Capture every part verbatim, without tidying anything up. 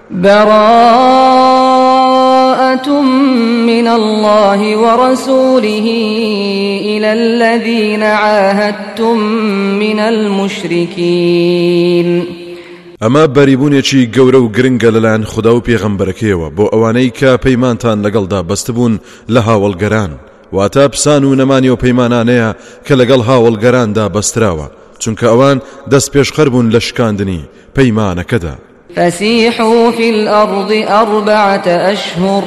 براءة من الله ورسوله إلى الذين عاهدتم من المشركين. ئەمە بەریبوونێکی گەورە و گرنگە لەلایەن خوددا و پێغەمبەرەکەیەوە بۆ ئەوانەی کە پەیمانتان لەگەڵدا بەستبوون لە هاوڵگەران، واتە پسان و نەمانی و پەیمانانەیە کە لەگەڵ هاوڵگەراندا بەستراوە، چونکە ئەوان دەست پێشخەر بوون لە شکاندنی پەیمانەکەدا. فسيحوا في الأرض أربعة أشهر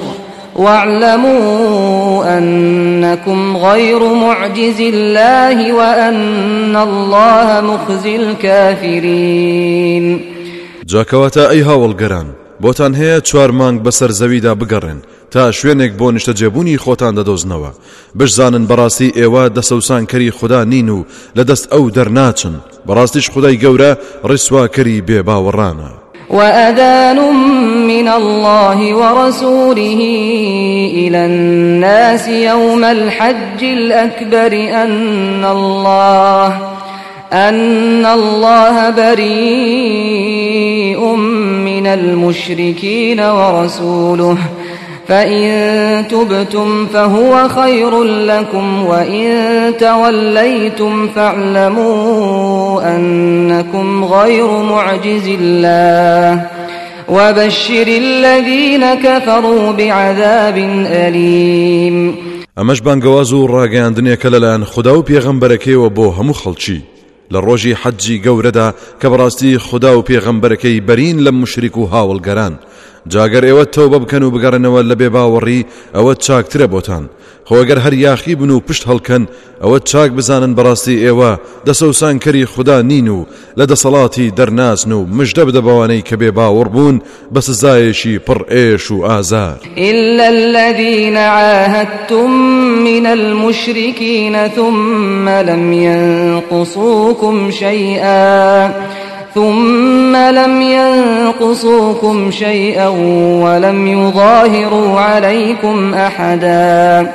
واعلموا أنكم غير معجز الله وأن الله مخزي الكافرين. جاکەواتە ئەی هاوڵگەران، بۆتان هەیە چوار مانگ بەسەر زەویدا بگەڕێن تا شوێنێک بۆ نیشتەجێبوونی خۆتان دەدۆزنەوە، بشزانن بەڕاستی ئێوە دەسەوسانکەری خوددا نین و لەدەست ئەو دەرناچن، بەڕاستیش خودای گەورە ڕیسواکەری بێباوەڕانە. وأذان من الله ورسوله إلى الناس يوم الحج الأكبر أن الله أن الله بريء من المشركين ورسوله فإن تبتم فهو خير لكم وإن توليتم فاعلموا أنكم غير معجز الله وبشر الذين كفروا بعذاب أليم. ئەمەش بانگەواز و ڕاگەیاندنێکە لەلایەن خوددا و پێغەمبەرەکەیەوە بۆ هەموو خەڵکی لە ڕۆژی حەجی گەورەدا کە بەڕاستی خوددا و پێغەمبەرەکەی بەرین لە مشریک و هاوڵگەران. جاگەر ئێوە تەوبە بکەن و بگەڕێنەوە لە بێباوەڕی ئەوە چاکترە بۆتان، خۆگەر هەر یاخی بن و پشت هەڵکەن ئەوە چاک بزانن بەڕاستی ئێوە دەسەوسانکەری خوددا نین و لە دەسەڵاتی دەرناسن و مژدە بدە بەوانەی کە بێباوەڕ بوون بە سزایەکی پڕ ئێش و ئازار. إلا الذين عاهدتم من المشركين ثم لم ينقصوكم شيئا ثم لم ينقصوكم شيئا ولم يظاهروا عليكم أحدا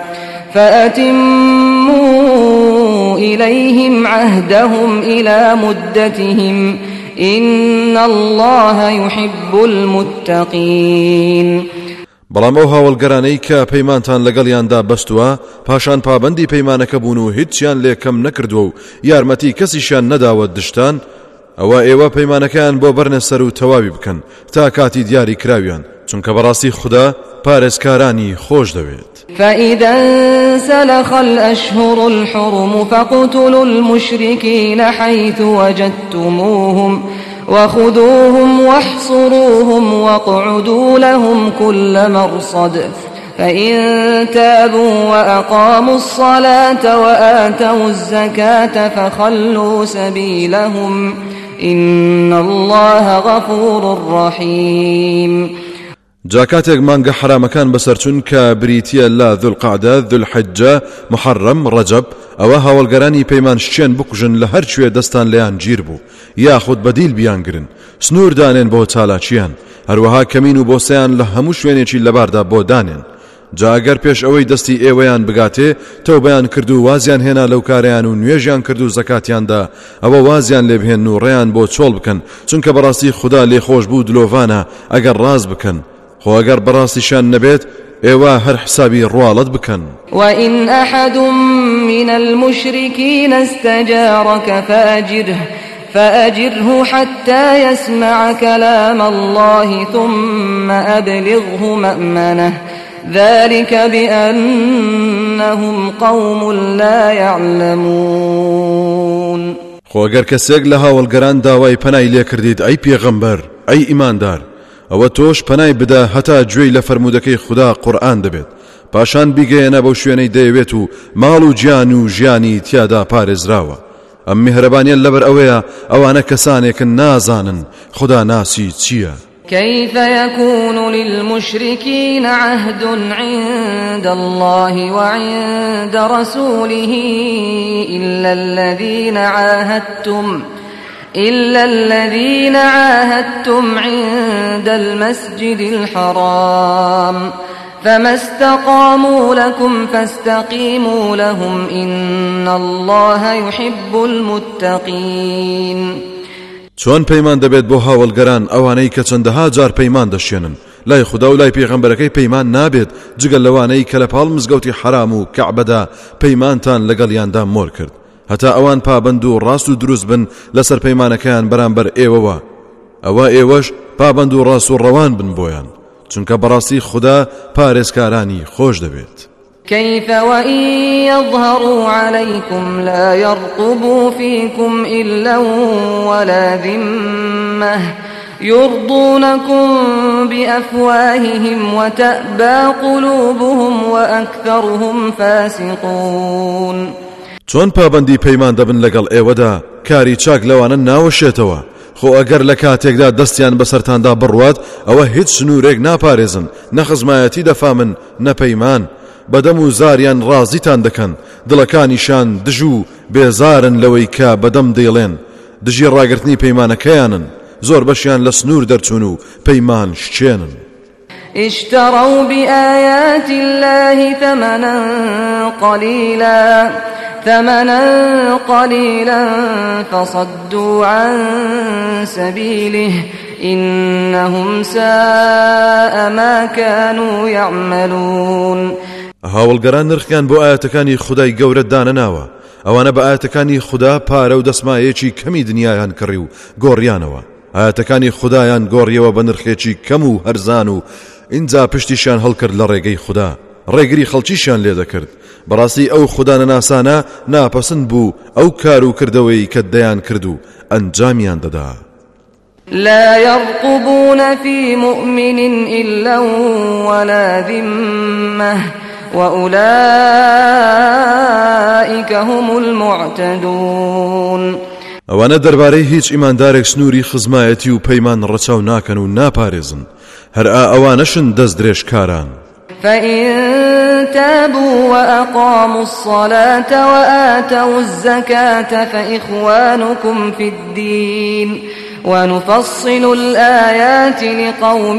فأتموا إليهم عهدهم إلى مدتهم إن الله يحب المتقين. بەڵام ئەو هاوڵگەرانەی کە پەیمانتان لەگەڵیاندا بەستووە پاشان پابەندی پەیمانەکە بوون و هیچیان لێکەم نەکردووە و یارمەتی کەسیشان نەداوە دشتان، ئەوە ئێوە پەیمانەکەیان بۆ بەرنە سەر و تەواوی بکەن تا کاتی دیاری کراویان، چونکە بەڕاستی خوددا پارێزکارانی خۆش دەوێت. فإذا انسلخ الأشهر الحرم فاقتلوا المشركين حيث وجدتموهم وخذوهم واحصروهم واقعدوا لهم كل مرصد فإن تابوا وأقاموا الصلاة وآتوا الزكاة فخلوا سبيلهم إن الله غفور رحيم. جاکاتێک مانگە حرامەکان بەسەرچون کە بریتیە لە ذوالقعدە، ذوالحجە، محەڕەم، ڕەجەب، ئەوە هاوڵگەرانی پەیمان شتێن بکوژن لە هەر کوێ دەستان لەیان گیر بوو یاخود بەدیل بیانگرن، سنوور دانێن بۆ چالاکیان، هەروەها کەمین و بۆسەیان لە هەموو شوێنێکی لەباردا بۆ دانێن. جا ئەگەر پێش ئەوەی دەستی ئێوەیان بگاتێ تەوبەیان کرد و وازیان هێنا لەو کارەیان و نوێژیان کرد و زەکاتیاندا، ئەوە وازیان لێ بهێن و ڕێیان بۆ چۆڵ بکەن، چونکە بەڕاستی خوددا لێخۆش بوو دلۆڤانە ئەگەر ڕاز بکەن، خۆ ئەگەر بەڕاستیشان نەبێت ئێوە هەر حسابی ڕواڵەت بکەن. وإن أحد من المشركين استجارك فأجره فأجره حتى يسمع كلام الله ثم أبلغه مأمنه ذلك بأنهم قوم لا يعلمون. خۆ ئەگەر کەسێک لە هاوڵگەران داوای پەنای لێ کردیت ئەی پێغەمبەر، ئەی ئیماندار، ئەوە تۆش پەنای بدە هەتا گوێی لە فەرمودەکەی خوددا قورئان دەبێت، پاشان بیگەیەنە بەو شوێنەی دەیەوێت و ماڵ و گیان و ژیانی تیادا پارێزراوە. ئەم میهرەبانیە لەبەر ئەوەیە ئەوانە کەسانێکن نازانن خوددا ناسی چییە. كيف يكون للمشركين عهد عند الله وعند رسوله إلا الذين عاهدتم إلا الذين عاهدتم عند المسجد الحرام فما استقاموا لكم فاستقيموا لهم إن الله يحب المتقين. چۆن پەیمان دەبێت بۆ هاوڵگەران ئەوانەی کە چەندەها جار پەیمان دەشێنن لای خوددا و لای پێغەمبەرەکەی پەیمان نابێت جگەل لەوانەی کە لە پاڵ مزگەوتی حرام و کەعبەدا پەیمانتان لەگەڵیاندا مۆر کرد هەتا ئەوان پابند و ڕاست و دروست بن لەسەر پەیمانەکەیان بەرامبەر ئێوەوە ئەوە ئێوەش پابند و ڕاست و ڕەوان بن بۆیان چونکە بەڕاستی خوددا پارێزکارانی خۆش دەبێت. كيف وإن يظهروا عليكم لا يرقبوا فيكم إلا ولا ذمة يرضونكم بأفواههم وتأبى قلوبهم وأكثرهم فاسقون. چۆن پابندی پەیمان دەبن لەگەڵ ئێوەدا کاری چاک لەوانە ناوەشێتەوە خۆ ئەگەر لە کاتێکدا دەستیان بەسەرتاندا بڕوات ئەوە هیچ سنوورێک ناپارێزن نەخزمایەتی دەفامن نەپەیمان بەدەم و زاریان ڕازیتان دەکەن دڵەکانیشان دژ و بێزارن لەوەی کە بەدەم دەیڵێن دژی ڕاگرتنی پەیمانەکەیانن زۆر بەشیان لە سنوور دەرچوون و پەیمان شچێنن. اشتروا بآيات الله ثمنا قليلا ثمنا قليلا فصدوا عن سبيله إنهم ساء ما كانوا يعملون. هاوڵگەران نرخیان بۆ ئاەتەکانی خودای گەورە دانەناوە ئەوانە بە ئاەتەکانی خوددا پارە و دەسمایەکی کەمی دنیایان کڕی و گۆڕیانەوە ئاەتەکانی خودایان گۆڕیەوە بە نرخێکی کەم و هەرزان و ئینجا پشتیشان هەڵکرد لە ڕێگەی خوددا ڕێگری خەڵکیشیان لێ دەکرد بەڕاستی ئەو خوددا نەناسانە ناپەسند بوو ئەو کار و کردەوەی کە دەیان کرد و ئەنجامیان دەدا. لا يرقبون في مؤمن إلا ولا ذمة وأولئك هم المعتدون. ئەوانە دەربارەی هیچ ئیماندارێک سنووری خزمایەتی و پەیمان ڕەچاو ناکەن و ناپارێزن هەر ئەوانەشن دەست درێژکاران. فإن تابوا وأقاموا الصلاة وآتوا الزكاة فإخوانكم في الدين ونفصل الآيات لقوم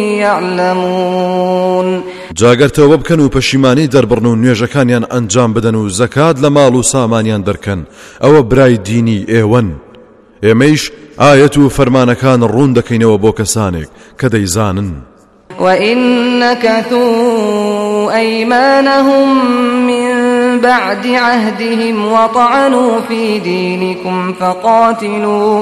يعلمون. جاگەر تەوبە بکەن و پەشیمانی دەربڕن و نوێژەکانیان ئەنجام بدەن و زەکات لە ماڵ و سامانیان دەرکەن ئەوە برای دینی ئێوەن ئێمەیش ئایەت و فەرمانەکان ڕوون دەکەینەوە بۆ کەسانێک کە دەیزانن. وإن نكثوا أيمانهم من بعد عهدهم وطعنوا في دينكم فقاتلوا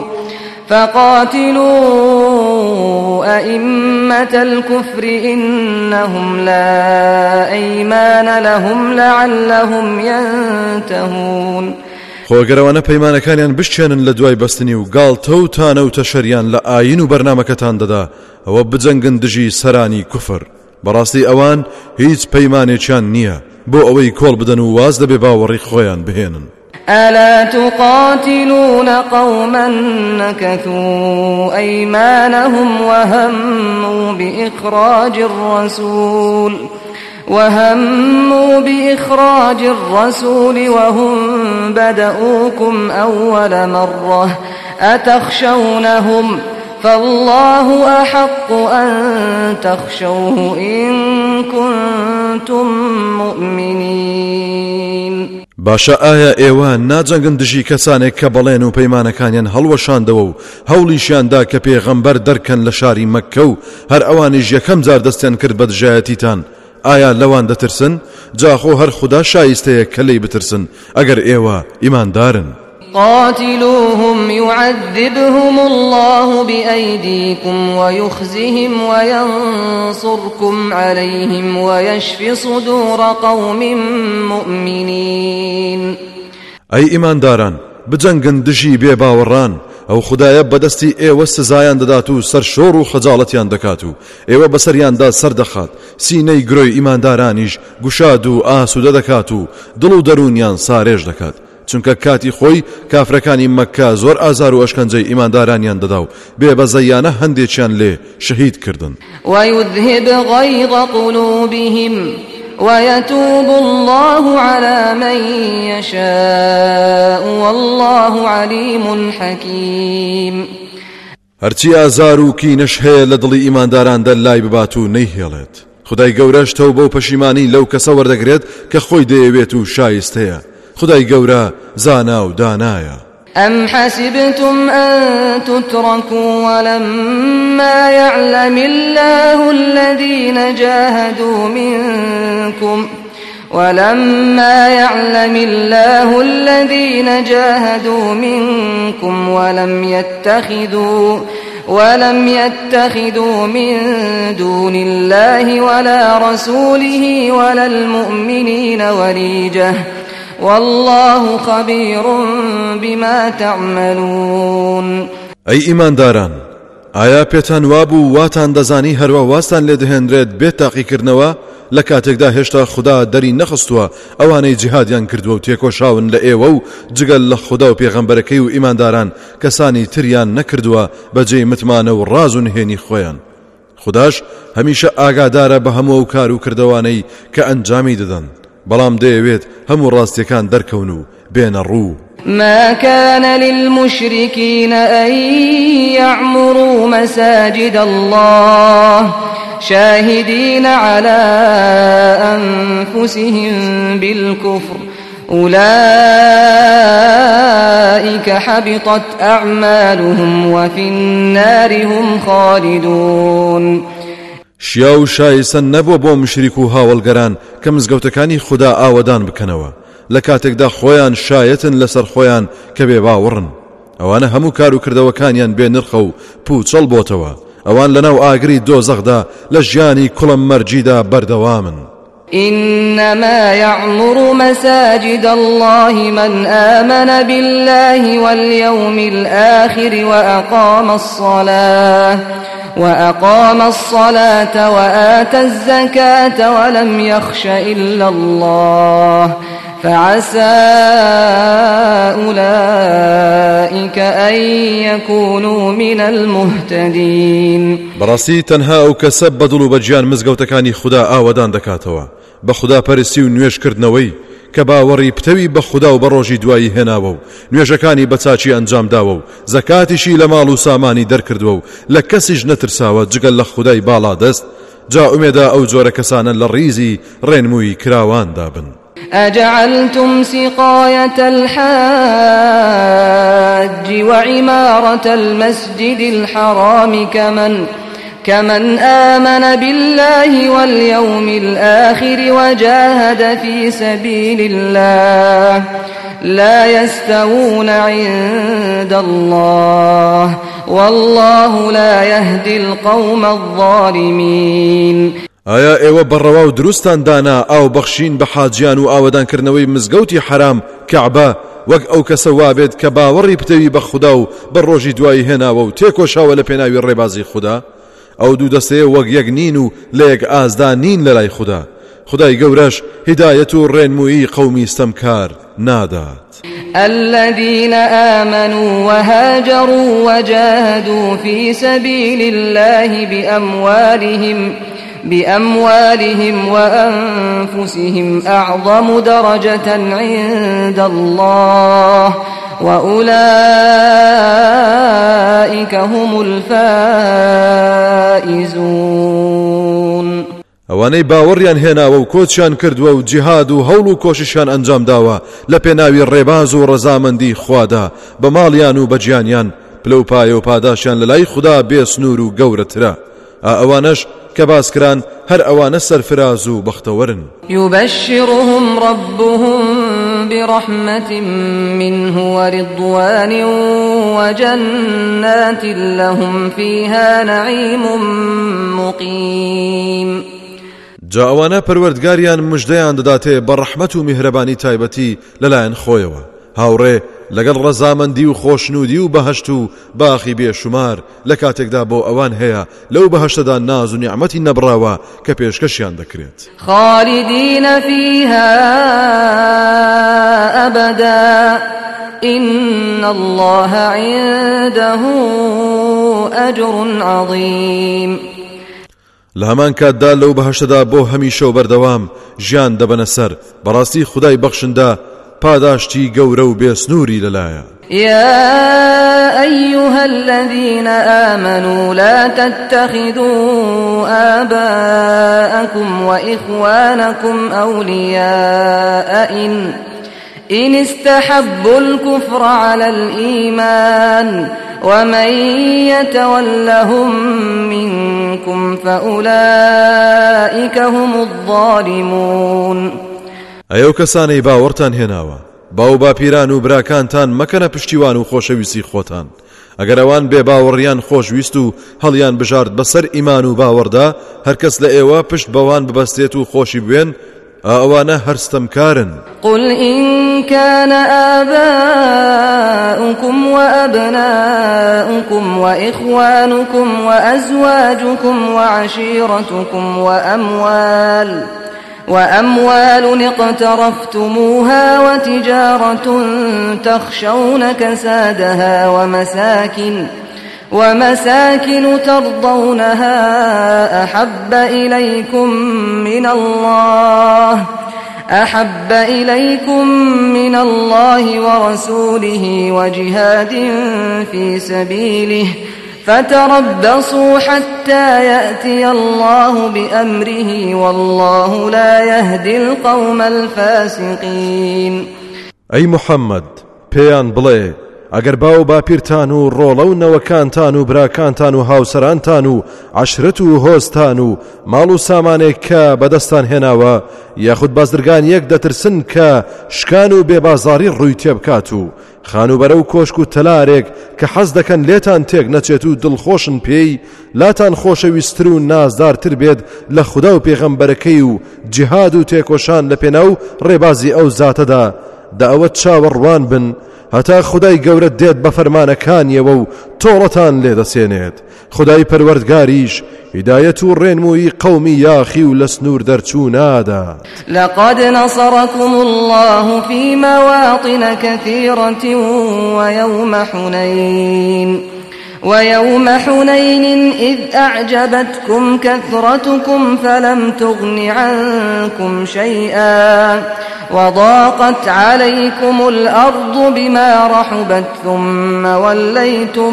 فقاتلوا أئمة الكفر إنهم لا أيمان لهم لعلهم ينتهون. خۆگەرەوانە پەیمانەکانیان بشێنن لە دوای بەستنی و گاڵتە و تانە و تەشەریان لە ئاین و بەرنامەکەتان دەدا ئەوە بجەنگن دژی سەرانی کوفر بەڕاستی ئەوان هیچ پەیمانێکیان نییە بۆ ئەوەی کۆڵ بدەن و واز دەبێ باوەڕی خۆیان بهێنن. ألا تقاتلون قوما نكثوا أيمانهم وهموا بإخراج الرسول وهموا بإخراج الرسول وهم بدؤوكم أول مرة أتخشونهم فالله أحق أن تخشوه إن كنتم مؤمنين. باشە ئایا ئێوە ناجەنگن دژی کەسانێک کە بەڵێن و پەیمانەکانیان هەڵوەشاندەوە و هەوڵیشیاندا کە پێغەمبەر دەرکەن لە شاری مەککە و هەر ئەوانیش یەکەم جار دەستیان کرد بە دژایەتیتان ئایا لەوان دەترسن جاخۆ هەر خوددا شایستەیە کە لێی بترسن ئەگەر ئێوە ئیماندارن. قاتلوهم يعذبهم الله بأيديكم ويخزهم وينصركم عليهم ويشفي صدور قوم مؤمنين. أي إيمان داران بجنگن دژی بێ باوەڕان ئەو خودایە بەدەستی ئێوە سزایان دەدات و سەرشۆڕ و خەجاڵەتیان دەکات و ئێوە بەسەریاندا سەردەخات سینەی گرۆی ئیماندارانیش گوشاد و ئاسوودە دەکات و دڵ و دەرونیان سارێژ دەکات چونکە کاتی خۆی کافرەکانی مەککە زۆر ئازار و ئەشکەنجەی ئیماندارانیان دەدا و بێبەزەیانە هەندێکیان لێ شەهید کردن. ويذهب غيظ قلوبهم ويتوب الله على من يشاء والله عليم حكيم. هەرچی ئازار و کینەش هەیە لە دڵی ئیمانداراندا لای ببات و نەیهێڵێت خدای گەورەش تەوبە و پەشیمانی لەو کەسە وەردەگرێت کە خۆی دەیەوێت و شایستەیە خدای گەورە زانا و دانایە. أم حسبتم أن تتركوا ولما يعلم الله الذين جاهدوا منكم ولما يعلم الله الذين جاهدوا منكم ولم يتخذوا ولم يتخذوا من دون الله ولا رسوله ولا المؤمنين وليجة والله خبير بما تعملون. أي إيمان داران ئایا پێتان وابوو واتان دەزانی هەروە واستان لێ دەهێنرێت بێت تاقیکردنەوە لە کاتێکدا هێشتا خوددا دەری نەخستووە ئەوانەی جیهادیان کردووە و تێکۆشاون لە ئێوە و جگەل لە خوددا و پێغەمبەرەکەی و ئیمانداران کەسانی تریان نەکردووە بەجێی متمانە و ڕاز و نهێنی خۆیان. خودداش هەمیشە ئاگادارە بە هەموو و کار و کردەوانەی کە ئەنجامی دەدەن، بەڵام دەیەوێت هەموو ڕاستیەکان دەرکەون و بێنە ڕوو. ما كان للمشركين أن يعمروا مساجد الله شاهدين على أنفسهم بالكفر أولئك حبطت أعمالهم وفي النار هم خالدون. شیا و شایستن نەبووە بۆ مشریک و هاوڵگەران کە مزگەوتەکانی خوددا ئاوەدان بکەنەوە لە کاتێکدا خۆیان شایەتن لەسەر خۆیان کە بێ باوەڕن. ئەوانە هەموو کار و کردەوەکانیان بێ نرخە و پوچەڵ بۆتەوە. ئەوان لەناو ئاگری دۆزەخدا لە ژیانی کوڵم مەرجیدا بەردەوامن. إنما يعمر مساجد الله من آمن بالله واليوم الآخر وأقام الصلاة وأقام الصلاة وآتى الزكاة ولم يخش إلا الله فعسى أولئك أن يكونوا من المهتدين. براسي تنها أو كسب بدلو بجيان مزگەوتەکانی خوددا ئاوەدان دەکاتەوە بە خوددا پەرستی و نوێژکردنەوەی کە باوەڕی پتەوی بە خوددا و بە ڕۆژی دوایی هێناوە و نوێژەکانی بە چاچی ئەنجام داوە و زەکاتیشی لە ماڵ و سامانی دەرکردووە و لە کەسیش نەترساوە جگەل لە خودای باڵا دەست، جا ئومێدا ئەو جۆرە کەسانە لە ڕیزی ڕێنمووی کراواندا بن. أجعلتم سقاية الحاج وعمارة المسجد الحرام كمن كمن آمن بالله واليوم الآخر وجاهد في سبيل الله لا يستوون عند الله والله لا يهدي القوم الظالمين. ئایا ئێوە بەڕەوا و دروستان دانا ئاو بەخشین بە حاجیان و ئاوەدانکردنەوەی مزگەوتی حرام کەعبە وەک ئەو کەسە وابێت کە باوەڕی پتەوی بە خوددا و بە ڕۆژی دوایی هێناوە و تێکۆشاوە لە پێناوی ڕێبازی خوددا؟ ئەو دوو دەستەیە وەک یەک نین و لە یەک ئازدا نین لە لای خوددا. خدای گەورەش هیدایەت و ڕێنمووی قەومی ستەمکار نادات. الذين آمنوا وهاجروا وجاهدوا في سبيل الله بأموالهم بأموالهم وأنفسهم أعظم درجة عند الله وأولئك هم الفائزون. ئەوانەی باوەڕیان هێناوە و کۆچیان کردووە و جیهاد و هەوڵ و کۆشیشیان ئەنجام داوە لە پێناوی ڕێباز و ڕەزامەندی خوادا بە ماڵیان و بەجیانیان پلە و پایە و پاداشیان لە لای خوددا بێ سنوور و گەورەترە. ئەوانەش کە باسکران هەر ئەوانە سەرفراز و بەختەوەرن. يبشرهم ربهم برحمة منه ورضوان وجنات لهم فيها نعيم مقيم. جا ئەوانە پەروەردگاریان مژدەیان دەداتێ بە ڕەحمەت و میهرەبانی تایبەتی لەلایەن خۆیەوە، هاوڕێ لەگەڵ ڕەزامەندی و خۆشنودی و بەهەشت و باخی بێشومار لە کاتێکدا بۆ ئەوان هەیە لەو بەهەشتەدا ناز و نیعمەتی نەبراوە کە پێشکەشیان دەکرێت. خالدین فیها ئەبەدا إن الله عنده أجر عظيم. لە هەمان کاتدا لەو بەهەشتەدا بۆ هەمیشە و بەردەوام ژیان دەبەنە سەر، بەڕاستی خودای بەخشندە پاداشتی گەورە و بێسنووری لەلایە. يا أيها الذين آمنوا لا تتخذوا آباءكم وإخوانكم أولياء إن إن استحبوا الكفر على الإيمان ومن يتولهم منكم فأولئك هم الظالمون. ئەو کەسانەی باوەڕتان هێناوە باو باپیران و براکانتان مەکەنە پشتیوان و خۆشەویستی خۆتان. ئەگەر ئەوان بێ باوەڕیان خۆشویست و هەڵیان بژارد بەسەر ئیمان و باوەڕدا، هەرکەس لە ئێوە پشت بەوان ببەستێت و خۆشی بوێن، ئەوانە هەرستەمکارن. قل إن كان آباؤكم وأبناؤكم وإخوانكم وأزواجكم وعشيرتكم وأموال وأموال اقترفتموها وتجارة تخشون كسادها ومساكن ومساكن ترضونها أحب إليكم من الله أحب إليكم من الله ورسوله وجهاد في سبيله فتربصوا حتى يأتي الله بأمره والله لا يهدي القوم الفاسقين. أي محمد پێیان بڵێ ئەگەر باو باپیرتان و ڕۆڵە و نەوەکانتان و براکانتان و هاوسەرانتان و عەشرەت و هۆزتان و ماڵ و سامانێک کە بەدەستان هێناوە یاخود بازرگان یەک دەترسن کە شکان و بێبازاری ڕووی تێبکات و خانوبەرە و کۆشک و تەلارێک کە حەز دەکەن لێتان تێک نەچێت و دڵخۆشن پێی، لاتان خۆشەویستتر و نازدارتر بێت لە خودا و پێغەمبەرەکەی و جیهاد و تێکۆشان لە پێناو ڕێبازی ئەو زاتەدا، دا ئەوە چاوەڕوان بن هەتا خدای گەورە دێت بە فەرمانەکانیەوە و تۆڵەتان لێدەسێنێت. خدای پەروەردگاریش هدایەت و ڕێنمووی قەومی یاخی و لە سنوور دەرچوو نادات. لقد نصركم الله في مواطن كثيرة ويوم حنين ويوم حنين إذ أعجبتكم كثرتكم فلم تغن عنكم شيئا وضاقت عليكم الأرض بما رحبت ثم وليتم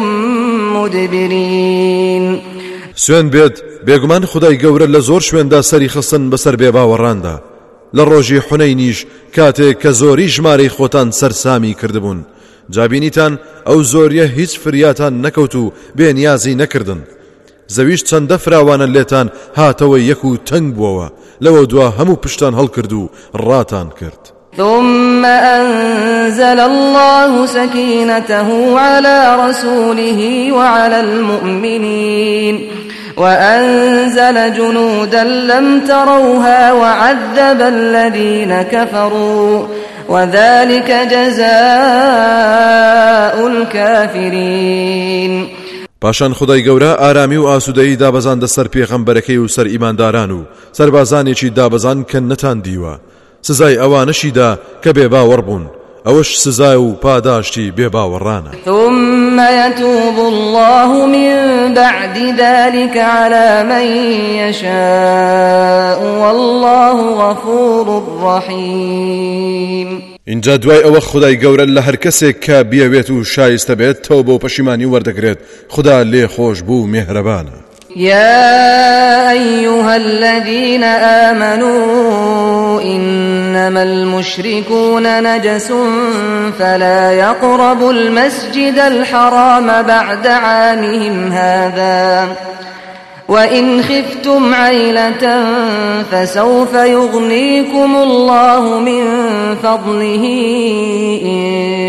مدبرين. سوێن بێت بێگومان خدای گەورە لە زۆر شوێندا سەری خستن بەسەر بێباوەڕاندا. لە ڕۆژی حونەینیش کاتێک کە زۆری ژمارەی خۆتان سەرسامی کردبوون، جابینیتان ئەو زۆریە هیچ فریاتان نەکەوت و بێنیازی نەکردن. زەویش چەندە فراوانە لێتان هاتەوە یەک و تەنگ بووەوە، لەوە دوا هەموو پشتان هەڵکرد و ڕاتان کرد. ثم أنزل الله سكينته على رسوله وعلى المؤمنين وأنزل جنودا لم تروها وعذب الذين كفروا وذلك جزاء الكافرين. پاشان خدای گەورە ئارامی و ئاسوودەیی دابەزاندە سەر پێغەمبەرەکەی و سەر ئیمانداران و سەربازانێکی دابەزان کە نەتان دیوە، سزای ئەوانەشیدا کە بێباوەڕ بوون، ئەوەش سزای و پاداشتی بێباوەڕانە. ثم يتوب الله من بعد ذلك على من يشاء والله غفور رحيم. اینجا دوای ئەوە خدای گەورە لە هەر کەسێک کە بیەوێت و شایستە بێت تەوبە و پەشیمانی وەردەگرێت، خدا لێ خۆش بوو مێهرەبانە. يا أيها الذين آمنوا إنما المشركون نجس فلا يقربوا المسجد الحرام بعد عامهم هذا وإن خفتم عيلة فسوف يغنيكم الله من فضله إن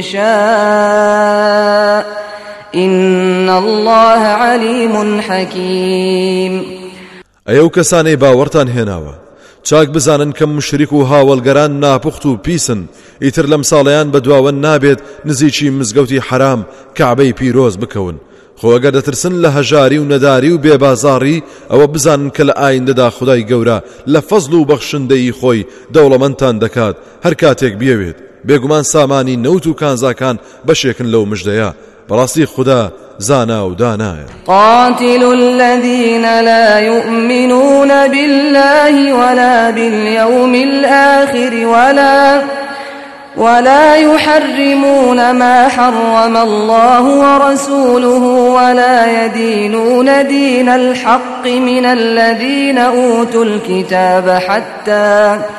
شاء إن الله عليم حكيم. ئەو کەسانەی باوەڕتان هێناوە چاک بزانن کە مشریک و هاوڵگەران ناپوخت و پیسن، ئیتر لەم ساڵەیان بەدواوە نابێت نزیکی مزگەوتی حرام کەعبەی پیرۆز بکەون. خۆ ئەگەر دەترسن لە هەژاری و نەداری و بێبازاڕی، ئەوە بزانن کە لە ئایندەدا خدای گەورە لە فەزڵ و بەخشندەی خۆی دەوڵەمەندتان دەکات هەر کاتێک بیەوێت. بێگومان سامانی نەوت و کانزاکان بەشێکن لەو مژدەیە، بەڕاستی خدا زانا و دانایە. قاتل الذين لا يؤمنون بالله ولا باليوم الآخر ولا ولا يحرمون ما حرم الله ورسوله ولا يدينون دين الحق من الذين أوتوا الكتاب حتى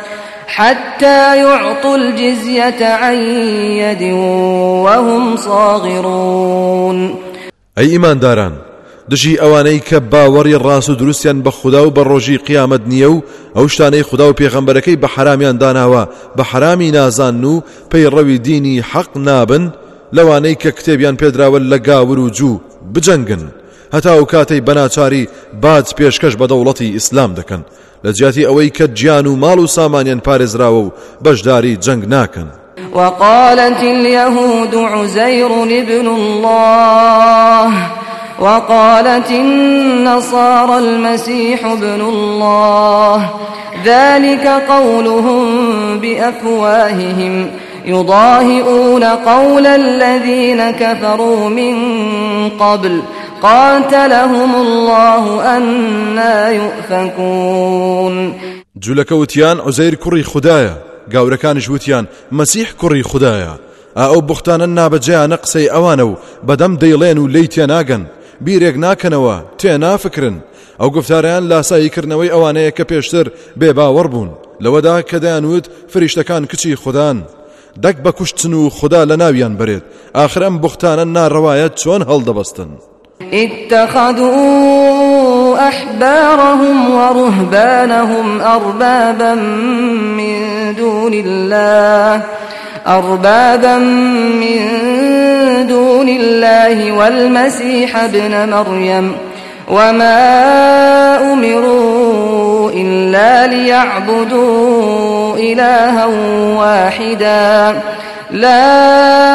حتى يعطوا الجزية عن يد وهم صاغرون. أي إيمان داران دژی ئەوانەی کە باوەڕی ڕاست و دروستیان بە خوددا و بە ڕۆژی قیامەت نییە و ئەو شتانەی خوددا و پێغەمبەرەکەی بە حرامیان داناوە بە حرامی نازان و پەیڕەوی دینی حەق نابن، لەوانەی کە کتێبیان پێدراوە لە گاور و جوو بجەنگن هەتا ئەو کاتەی بەناچاری باج پێشکەش بە دەوڵەتی ئیسلام دەکەن لە جیاتی ئەوەی کە گیان و ماڵ و سامانیان پارێزراوە و بەشداری جەنگ ناکەن. وقالت اليهود عزير ابن الله وقالت النصارى المسيح ابن الله ذلك قولهم بأفواههم يضاهئون قول الذين كفروا من قبل قاتلهم الله أنا يؤفكون. جولەکە وتیان عوزەیر کوڕی خوددایە، گاورەکانیش وتیان مەسیح کوڕی خوددایە. ئەو بوختانە نابەجێیانە قسەی ئەوانە و بەدەم دەیڵێن و لی تێناگەن، بیرێک ناکەنەوە، تێنافکرن. ئەو گفتاریان لاساییکردنەوەی ئەوانەیە کە پێشتر بێباوەڕ بوون لەوەدا کە دەیانوت فریشتەکان کچی خوددان، دەک بە کوشتن و خوددا لە ناویان بڕێت. ئاخر ئەم بوختانە ناڕەوایەت چۆن هەڵدەبەستن؟ اتخذوا أحبارهم ورهبانهم أربابا من دون الله أربابا من دون الله والمسيح ابن مريم وما أمروا إلا ليعبدوا إلها واحدا لا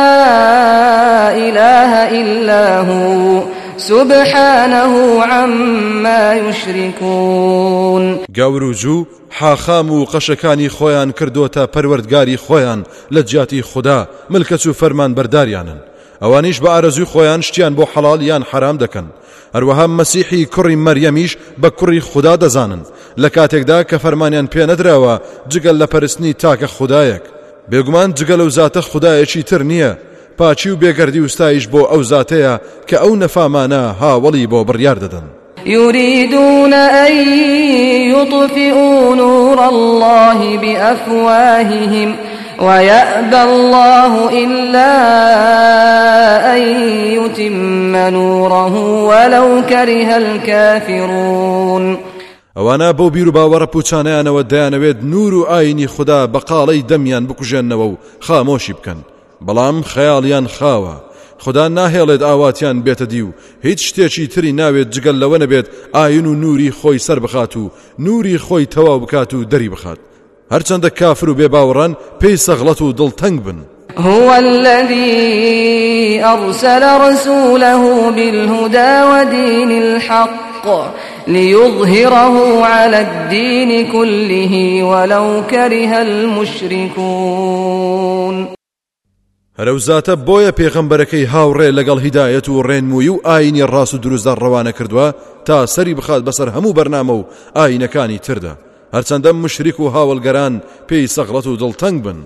إله إلا هو سبحانه عما يشركون. گاوروجو حاخام و قەشەکانی خۆیان کردوتە پەروەردگاری خۆیان لە جیاتی خوددا، ملکەت و فەرمان بەرداریانن. ئەوانیش بە ئارەزوی خۆیان شتیان بۆ حەڵال یان حرام دەکەن. هەروەها مەسیحی کوڕی مەریەمیش بە کوڕی خوددا دەزانن لە کاتێکدا کە فەرمانیان پێ نەدراوە جگەل لە پەرستنی تاکە خوددایەک. بێگومان جگەل ئەو زاتە خوددایەکی تر نییە. پاچی و بێگەردی وستایش بۆ ئەو زاتەیە کە ئەو نەفامانە هاوڵی بۆ بڕیار دەدەن. يريدون أن يطفئوا نور الله بأفواههم ويأبى الله إلا أن يتم نوره ولو كره الكافرون. ئەوانە بۆ بیر و باوەڕە پوچانەیانەوە دەیانەوێت نور و ئاینی خوددا بە قاڵەی دەمیان بکوژێنەوە و خامۆشی بکەن، بەڵام خەیاڵیان خاوە. خوددا ناهێڵێت ئاواتیان بێتە دی و هیچ شتێکی تری ناوێت جگەل لەوە نەبێت ئاین و نوری خۆی سەر بخات و نوری خۆی تەواو بکات و دەری بخات. هەرچەندە کافر و بێباوەڕان پێی سەغڵەت و دڵتەنگ بن. هو الذي أرسل رسوله بالهدى ودين الحق ليظهره على الدين كله ولو كره المشركون. هەرەو زاتە بۆیە پێغەمبەرەکەی هاوڕێ لەگەڵ هیدایەت و ڕێنمووی و ئاینی ڕاست و دروستدا ڕەوانە کردووە تا سەری بخات بەسەر هەموو بەرنامە و ئاینەکانی تردا، هەرچەندە مشریک و هاوڵگەران پێی سەغڵەت و دڵتەنگ بن.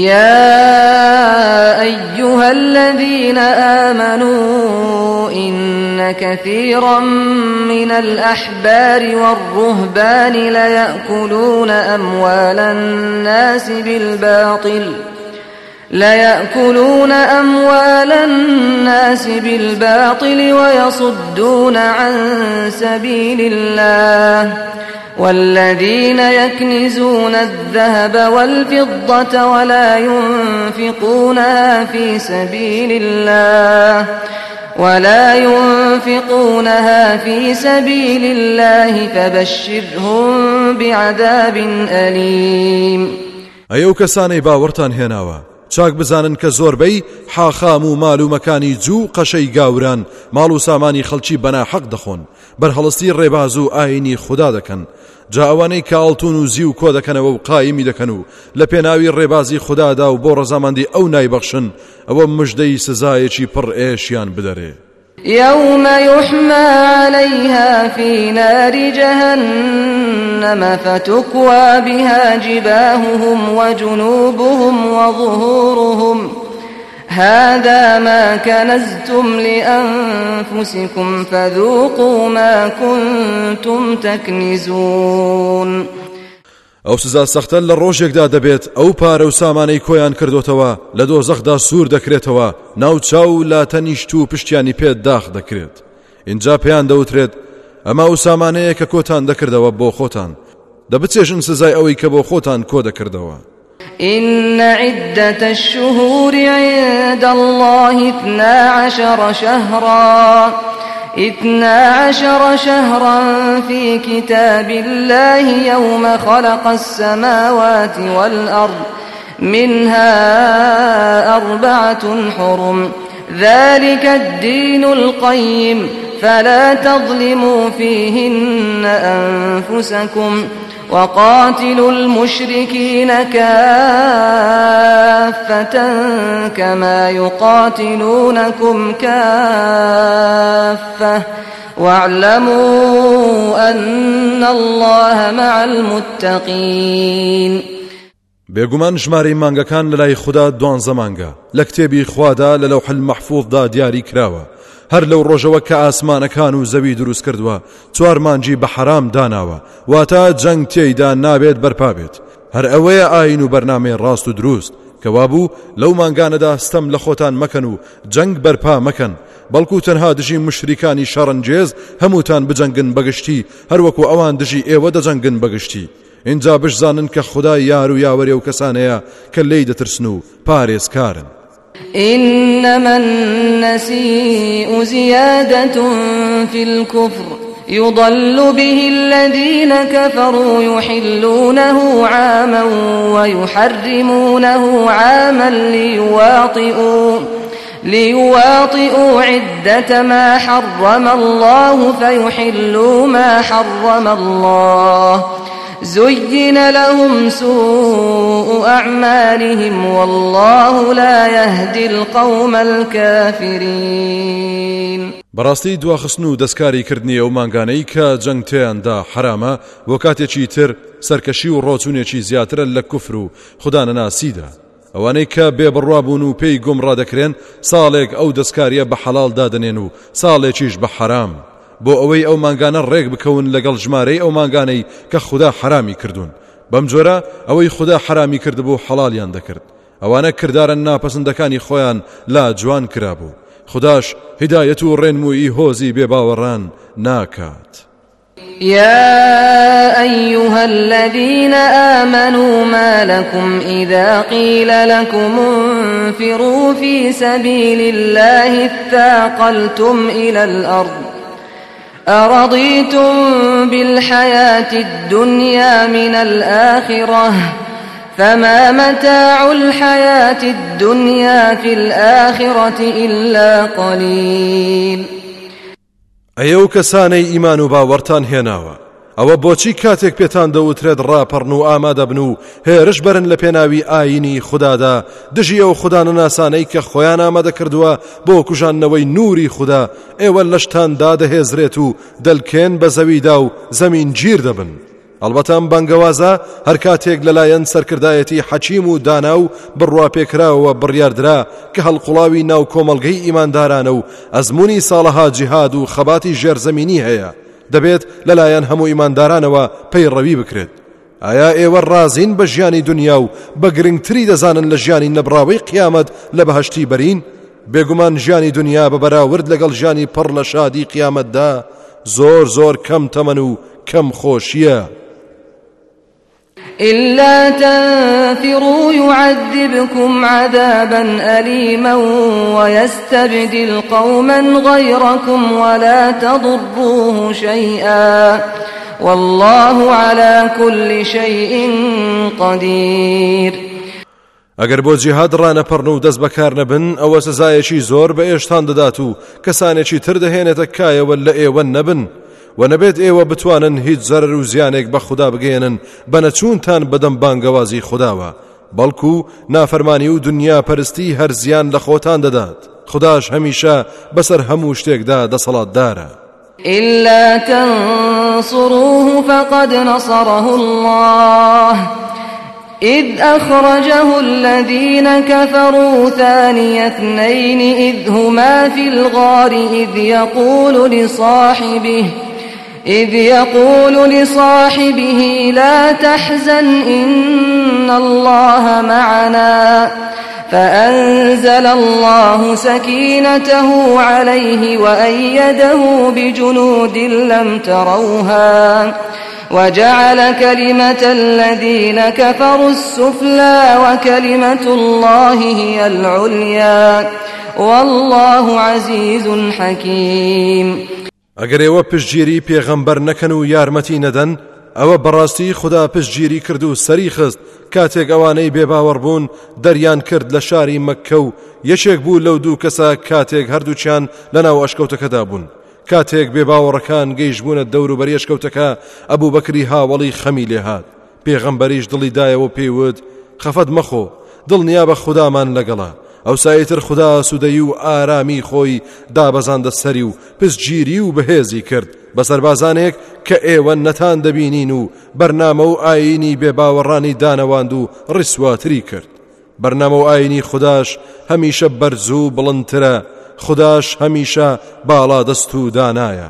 يا أيها الذين آمنوا إن كثيرا من الأحبار والرهبان ليأكلون أموال الناس بالباطل ليأكلون أموال الناس بالباطل ويصدون عن سبيل الله والذين يكنزون الذهب والفضة ولا ينفقونها في سبيل الله ولا ينفقونها في سبيل الله فبشرهم بعذاب أليم. ئەو کەسانەی باوەڕتان هێناوە چاک بزانن کە زۆربەی حاخام و مال و مەکانی جوو قەشەی گاوران ماڵ و سامانی خەڵکی بەناحەق دەخۆن، بەرهەڵستی ڕێباز و ئاینی خوددا دەکەن. جا ئەوانەی کاڵتون و زی و کۆ دەکەنەوە و قایمی دەکەن و لە پێناوی ڕێبازی خوددادا و بۆ ڕەزامەندی ئەو نایبەخشن، ئەوە مژدەی سزایەکی پڕ ئێشیان بدەرێ. يوم يحمى عليها في نار جهنم فتكوى بها جباههم وجنوبهم وظهورهم هذا ما كنزتم لأنفسكم فذوقوا ما كنتم تكنزون. ئەو سزا سەختە لە ڕۆژێکدا دەبێت ئەو پارە و سامانەی کۆیان کردوتەوە لە دۆزەخدا سوور دەکرێتەوە، ناو چاو لا تەنیشت و پشتیانی پێت داخ دەکرێت. اینجا پێیان دەوترێت ئەمە ئەو سامانەیە کە کۆتان دەکردەوە بۆ خۆتان، دەبچێژن سزای ئەوەی کە بۆ خۆتان کۆ دەکردەوە. إن عدة الشهور عند الله اثنا عشر شهرا اثنا عشر شهرا في كتاب الله يوم خلق السماوات والأرض منها أربعة حرم ذلك الدين القيم فلا تظلموا فيهن أنفسكم وقاتلوا المشركين كافة كما يقاتلونكم كافة واعلموا أن الله مع المتقين. بێگومان ژمارەی مانگەکان لەلای خوددا دوانزە مانگە لە کتێبی خوادا لە لەوح المەحفوظدا دیاری کراوە. هەر لەو ڕۆژەوە کە ئاسمانەکان و زەوی دروست کردووە چوار مانجی بە حرام داناوە، واتە جەنگ تێیدا نابێت بەرپا بێت. هەر ئەوەیە ئاین و بەرنامەی ڕاست و دروست کە وابوو لەو مانگانەدا ستەم لە خۆتان مەکەن و جەنگ بەرپا مەکەن، بەڵکو تەنها دژی مشریکانی شەڕەنجێز هەمووتان بجەنگن بەگشتی هەروەکو ئەوان دژی ئێوە دەجەنگن بەگشتی. اینجا بشزانن کە خودای یار و یاوەرێ و کەسانەیە کە لێی دەترسن و پارێزکارن. إنما النسيء زيادة في الكفر يضل به الذين كفروا يحلونه عاما ويحرمونه عاما ليواطئوا ليواطئوا عدة ما حرم الله فيحلوا ما حرم الله زين لهم سوء أعمالهم والله لا يهدي القوم الكافرين. بەڕاستی دواخستن و دەستکاری کردنی ئەو مانگانەی کە جەنگ تێیاندا حرامە بۆ کاتێکی تر سەرکەشی و ڕۆچوونێکی زیاترە لە کوفر و خودانەناسیدا. ئەوانەی کە بێبڕوابوون و پێی گومڕا دەکرێن ساڵێک ئەو دەستکاریە بە حەڵاڵ دادنێن و ساڵێکیش بە حرام، بۆ ئەوەی ئەو مانگانە ڕێک بکەون لەگەڵ ژمارەی ئەو مانگانەی کە خوددا حرامی کردوون. بەم جۆرە ئەوەی خوددا حرامی کردبوو حەڵالیان دەکرد. ئەوانە کردارە ناپەسەندەکانی خۆیان لا جوان کرابوو. خودداش هیدایەت و ڕێنمووی هۆزی بێباوەڕان ناکات. يا أيها الذين آمنوا ما لكم إذا قيل لكم انفروا في سبيل الله اثاقلتم إلى الأرض أرضيتم بالحياة الدنيا من الآخرة فما متاع الحياة الدنيا في الآخرة إلا قليل. ئەیەو کەسانەی ئیمان و باوەڕتان هێناوە، ئەوە بۆچی کاتێک پێتان دەوترێت ڕاپەڕن و ئامادەبن و هێرش بەرن لە پێناوی ئاینی خوددادا دژی ئەو خوددانە ناسانەی کە خۆیان ئامادە کردووە بۆ کوژانەوەی نوری خوددا، ئێوە لەشتاندا دەهێزرێت و دەلکێن بە زەویدا و زەمین گیر دەبن. ئەلبەتە بەنگەوازە هەر کاتێک لەلایەن سەرکردایەتی حەکیم و دانا و بڕواپێکراوە بڕیاردرا کە هەڵقوڵاوی ناو کۆمەڵگەی ئیماندارانە و ئەزمموی ساڵەها جیهاد و خەباتی ژێرزەمینی هەیە، دەبێت لەلایەن هەموو ئیماندارانەوە پەیڕەوی بکرێت. ئایا ئێوە ڕازین بە ژیانی دنیا و بە گرنگتری دەزانن لە ژیانی نەبراوەی قیامەت لە بەهەشتی بەرین؟ بێگومان ژیانی دنیا بە بەراورد لەگەڵ ژیانی پڕ لە شادی قیامەتدا زۆر زۆر کەم تەمەن و کەم خۆشیە. إلا تنفروا يعذبكم عذابا أليما ويستبدل قوما غيركم ولا تضروه شيئا والله على كل شيء قدير. ئەگەر بۆ جیهاد ڕانەپەڕن و دەست بەکار نەبن ئەوە سزایەکی زۆر بە ئێشتان دەدات و کەسانێکی تر دەهێنێتە کایەوە لە ئێوە نەبن و نەبێت ئێوە بتوانن هیچ زەرر و زیانێک بە خوددا بگەێنن بە نەچوونتان بەدەم بانگەوازی خودداوە، بەڵکو نافەرمانی و دنیا پەرستی هەر زیان لە خۆتان دەدات. خودداش هەمیشە بەسەر هەموو شتێکدا دەسەڵاتدارە. إلا تنصروه فقد نصره الله إذ أخرجه الذين كفروا ثاني اثنين إذ هما في الغار إذ يقول لصاحبه إذ يقول لصاحبه لا تحزن إن الله معنا فأنزل الله سكينته عليه وأيده بجنود لم تروها وجعل كلمة الذين كفروا السفلى وكلمة الله هي العليا والله عزيز حكيم. ئەگەر ئێوە پشتگیری پێغەمبەر نەکەن و یارمەتی نەدەن ئەوە بەڕاستی خوددا پشتگیری کرد و سەری خست کاتێک ئەوانەی بێباوەڕ بوون دەریان کرد لە شاری مەککە و یەکێک بوو لەو دوو کەسە کاتێک هەردووچیان لەناو ئەشکەوتەکەدا بوون. کاتێک بێباوەڕەکان گەیشتبوونە دەوروبەری ئەشکەوتەکە ئەبوو بەکری هاوڵی خەمی لێهات. پێغەمبەریش دڵی دایەوە پێیوت خەفەت مەخۆ دڵنیا بە خودامان لەگەڵا. ئەو سایتر خوددا سوودەی و ئارامی خۆی دابەزاندە سەری و پشتگیری و بەهێزی کرد بە سەربازانێک کە ئێوە نەتان دەبینین و بەرنامە و ئاینی بێباوەڕانی دانەواند و ڕیسواتری کرد. بەرنامە و ئاینی خودداش هەمیشە بەرز و بڵندترە، خودداش هەمیشە باڵا دەست و دانایە.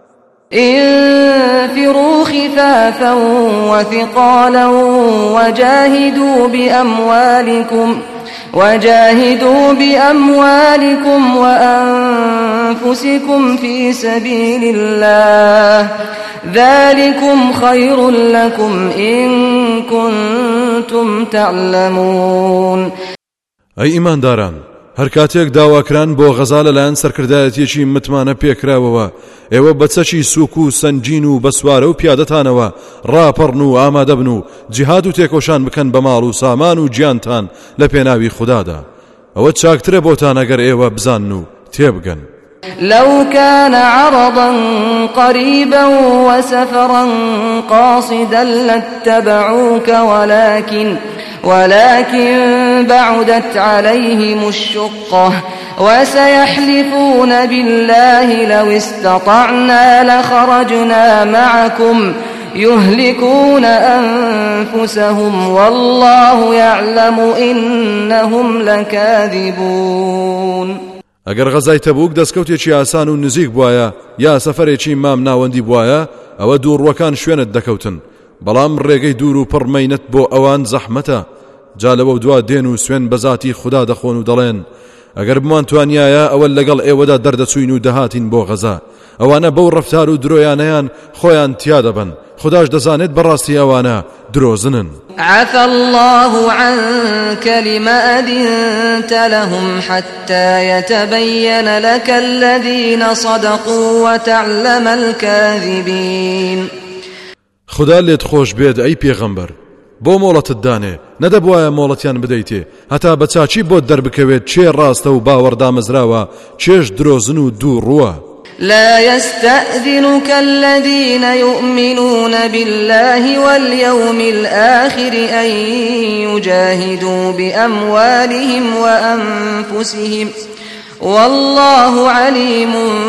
انفروا خفافا وثقالا وجاهدوا بأموالكم وجاهدوا بأموالكم وأنفسكم في سبيل الله ذلكم خير لكم إن كنتم تعلمون. أي إيمان داران هەر کاتێک داواکران بۆ غەزا لەلایەن سەرکردایەتیەکی متمانە پێکراوەوە ئێوە بە چەکی سووک و سەنجین و بەسوارە و پیادەتانەوە ڕاپەڕن و ئامادەبن و جیهاد و تێکۆشان بکەن بە ماڵ و سامان و گیانتان لە پێناوی خوددادا. ئەوە چاکترە بۆتان ئەگەر ئێوە بزانن و تێبگەن. لو كان عرضا قريبا وسفرا قاصدا لاتبعوك ولكن ولكن بعدت عليهم الشقة وسيحلفون بالله لو استطعنا لخرجنا معكم يهلكون أنفسهم والله يعلم إنهم لكاذبون. ئەگەر غەزای تەبوک دەستکەوتێکی ئاسان و نزیک بووایە یا سەفەرێکی مام ناوەندی بووایە ئەوە دووڕوەکان شوێنت دەکەوتن، بەڵام ڕێگەی دوور و پڕمەینەت بۆ ئەوان زەحمەتە. جا لەوە دوا دێن و سوێن بەذاتی خوددا دەخۆن و دەڵێن ئەگەر بمان توانایە ئەوە لەگەڵ ئێوەدا دەردەچوین و دەهاتین بۆ غەزا. ئەوانە بەو ڕەفتار و درۆیانەیان خۆیان تیا دەبن، خودداش دەزانێت بەڕاستی ئەوانە درۆزنن. عفى الله عنك لما أذنت لهم حتى يتبين لك الذين صدقوا وتعلم الكاذبين. خدا لێت خۆش بێت ئەی پێغەمبەر، بۆ مۆڵەتت دانێ نەدەبوایە مۆڵەتیان بدەیتێ هەتا بە چاچی بۆت دەربکەوێت چێ ڕاستە و باوەڕدامەزراوە چێش درۆزن و دوو ڕووە. لا يستأذنك الذين يؤمنون بالله واليوم الآخر أن يجاهدوا بأموالهم وأنفسهم والله عليم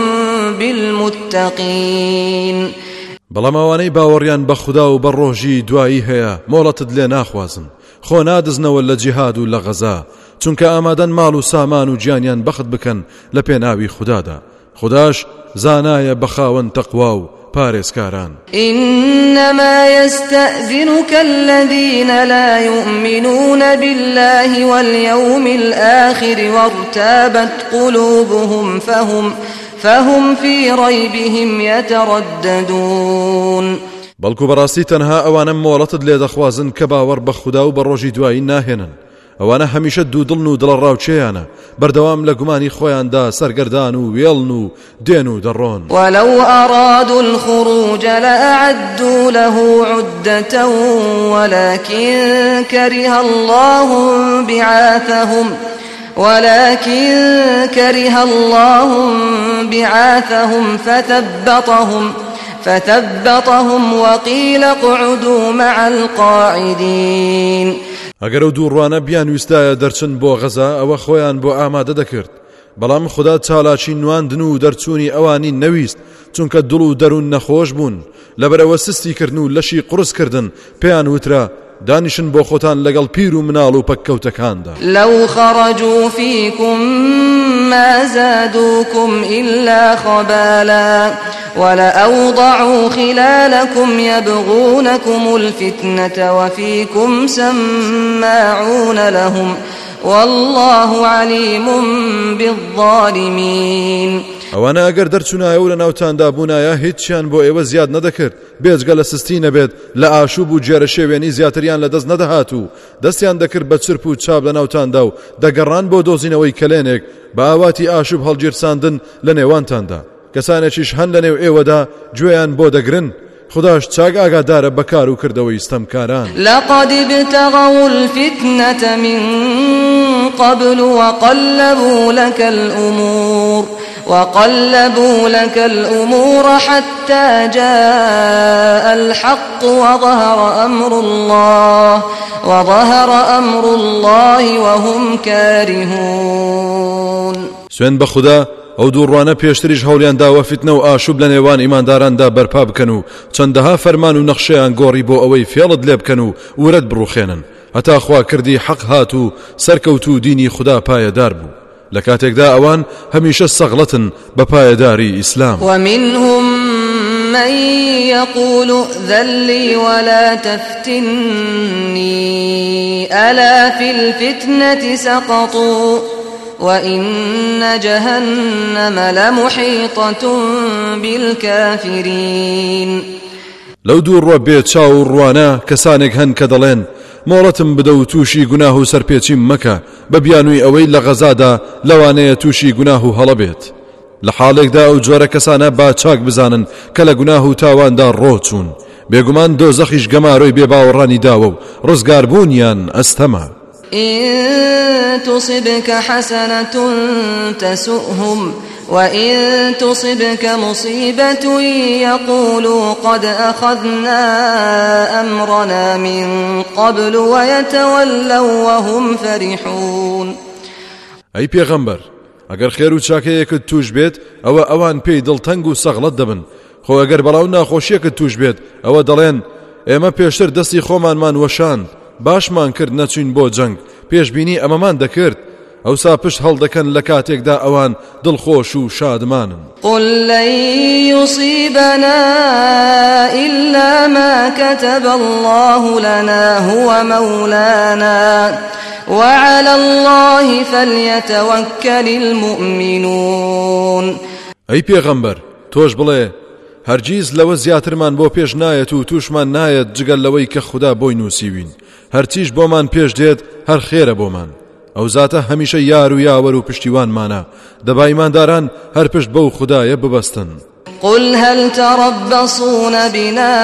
بالمتقين. بەڵام ئەوانەی باوەڕیان بە خوددا و بە ڕۆژی دوایی هەیە مۆڵەتت لێ ناخوازن، خۆ نادزنەوە لە جیهاد و لە غەزا، چونکە ئامادەن ماڵ و سامان و گیانیان بەخت بکەن لە پێناوی خوددادا. خودداش زانایە بە خاوەن تەقوا و پارێزکاران. إنما يستأذنك الذين لا يؤمنون بالله واليوم الآخر وارتابت قلوبهم فهم فهم في ريبهم يترددون. بەڵکو بەڕاستی تەنها ئەوانە مۆڵەتت لێ دەخوازن کە باوەڕ بە خوددا و بە ڕۆژی دوایی ناهێنن. ئەوانە هەمیشە دوودڵن و دڵە ڕاوچەیانە، بەردەوام لە گومانی خۆیاندا سەرگەردان و وێڵن و دێن و دەڕۆن. ولو أرادوا الخروج لأعدوا له عدة ولكن كره الله بعاثهم ولكن كره الله بعاثهم فثبطهم فثبطهم وقيل اقعدوا مع القاعدين. ئەگەر ئەو دووڕوانە بیان ویستایە دەرچن بۆ غەزا ئەوە خۆیان بۆ ئامادە دەکرد، بەڵام خوددا چالاکی نواندن و دەرچوونی ئەوانی نەویست، چونکە دڵ و دەروون نەخۆش بوون، لەبەرەوە سستی کردن و لەشی قورس کردن پێیان وترا دانیشن بۆ خۆتان لەگەڵ پیر و مناڵ و پەککەوتەکاندا. لو خرجوا فيكم ما زادوكم إلا خبالا ولأوضعوا خلالكم يبغونكم الفتنة وفيكم سماعون لهم والله عليم بالظالمين. ئەوانە ئەگەر دەرچوونایە و لە ناوتاندا بوونایە هیچیان بۆ ئێوە زیاد نەدەکرد بێجگە لە سستی نەبێت لە ئاشوب و جێرە شێوێنی زیاتریان لە دەست نەدەهات و دەستیان دەکرد بە چرپ و چاپ لە ناوتاندا و دەگەڕان بۆ دۆزینەوەی کلێنێک بە ئاواتی ئاشوب هەڵگیرساندن لە نێوانتاندا. کەسانێکیش هەن لە نێو ئێوەدا گوێیان بۆ دەگرن خداش چاک ئاگادارە بەکار و کردەوەی ستەمکاران. لقد ابتغوا الفتنة من قبل وقلبوا لك الأمور وقلبوا لك الأمور حتى جاء الحق وظهر أمر الله وظهر أمر الله وهم كارهون. سوێن بە خوددا ئەو دووڕوانە پێشتریش هەوڵیان داوە فتنە و ئاشوب لە نێوان ئیمانداراندا بەرپا بکەن و چەندەها فەرمان و نەخشەیان گۆڕی بۆ ئەوەی فێڵت لێ بکەن و ورەت بڕوخێنن هەتا خوا کردی حەق هات و سەرکەوت و دینی خوددا پایەدار بوو. لە کاتێکدا ئەوان هەمیشە سەغڵەتن بە پایەداری ئیسلام. ومنهم من يقول ائذن لي ولا تفتني ألا في الفتنة سقطوا وإن جهنم لمحيطة بالكافرين. لو دوور ڕۆ بێت چاو و ڕوانە کەسانێک هەن کە دەڵێن مۆڵەتم بدە و تووشی گوناه و سەرپێچیم مەکە بە بیانووی ئەوەی لە غەزادا لەوانەیە تووشی گوناه و هەڵە بێت. لە حاڵێکدا ئەو جۆرە کەسانە با چاک بزانن کە لە گوناه و تاواندا ڕۆچوون بێگومان دۆزەخیش گەماڕۆی بێباوەڕانی داوە و ڕزگاربوونیان ئەستەما. إن تصبك حسنة تسؤهم وإن تصبك مصيبة يقولوا قد أخذنا أمرنا من قبل ويتولوا وهم فرحون. أي پیغمبر ئەگەر خێر و چاکەیەکت توش بێت ئەوە ئەوان پێی دڵتەنگ و سەغڵەت دەبن خۆ ئەگەر بەڵاو ناخۆشیەکت توش بێت ئەوە دەڵێن ئێمە پێشتر دەستی خۆمانمان وەشاند باشمان کرد نەچوین بۆ جەنگ پێشبینی ئەمەمان دەکرد ئەوسا پشت هەڵدەکەن لە کاتێکدا ئەوان دڵخۆش و شادمانن. قل لن يصيبنا إلا ما كتب الله لنا هو مولانا وعلى الله فليتوكل المؤمنون. ئەی پێغەمبەر تۆش بڵێ هەرگیز لەوە زیاترمان بۆ پێش نایەت و تووشمان نایەت جگەل لەوەی کە خوددا بۆی نووسیوین هەرچیش بۆمان پێش دێت هەر خێرە بۆمان ئەو زاتە هەمیشە یار و یاوەر و پشتیوانمانە دەبا ئیمانداران هەر پشت بەو خوددایە ببەستن. قل هل تربصون بنا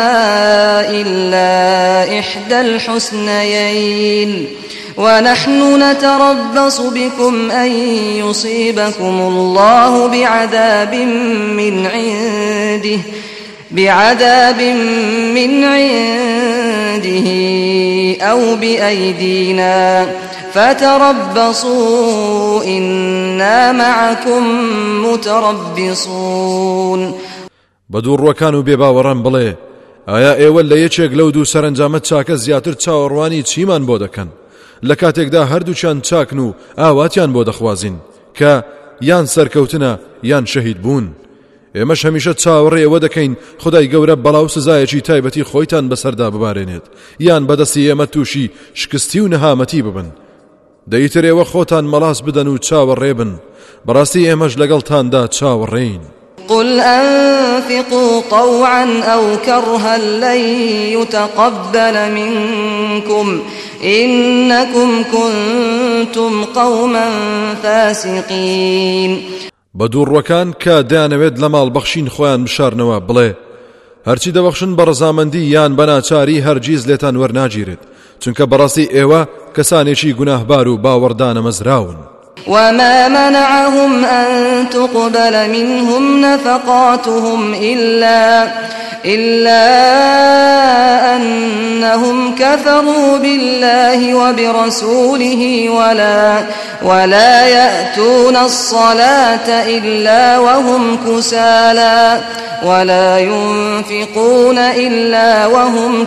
إلا إحدى الحسنيين ونحن نتربص بكم أن يصيبكم الله بعذاب من عنده بعذاب من عنده أو بأيدينا فتربصوا إنا معكم متربصون. بدوڕوەکان و بێباوەڕان بڵێ ئایا ئێوە لە یەکێک لەو دوو سەرنجامە چاکە زیاتر چاوەڕوانی چیمان بۆ دەکەن لە کاتێکدا هەردووچیان چاکن و ئاواتیان بۆ دەخوازین کە یان سەرکەوتنە یان شەهید بوون. ئێمەش هەمیشە چاوەڕێ ئەوە دەکەین خدای گەورە بەڵاو سزایەکی تایبەتی خۆیتان بەسەردا ببارێنێت یان بەدەستی ئێمە تووشی شکستی و نەهامەتی ببن. دەیتر ئێوە خۆتان مەڵاس بدەن و چاوەڕێ بن بەڕاستی ئێمەش لەگەڵتاندا چاوەڕێین. قل أنفقوا طوعا أو كرها لن يتقبل منكم إنكم كنتم قوما فاسقين. بدوڕوەکان کە دەیانەوێت لە ماڵ بەخشین خۆیان بشارنەوە بڵێ هەرچی دەبەخشن بە ڕەزامەندی یان بەناچاری هەرگیز لێتان وەرناگیرێت چونکە بەڕاستی ئێوە کەسانێکی گوناهبار و باوەڕدانە مەزراون. وما منعهم أن تقبل منهم نفقاتهم إلا إلا أن أنهم كفروا بالله وبرسوله ولا, ولا يأتون الصلاة إلا وهم كسالى ولا ينفقون إلا وهم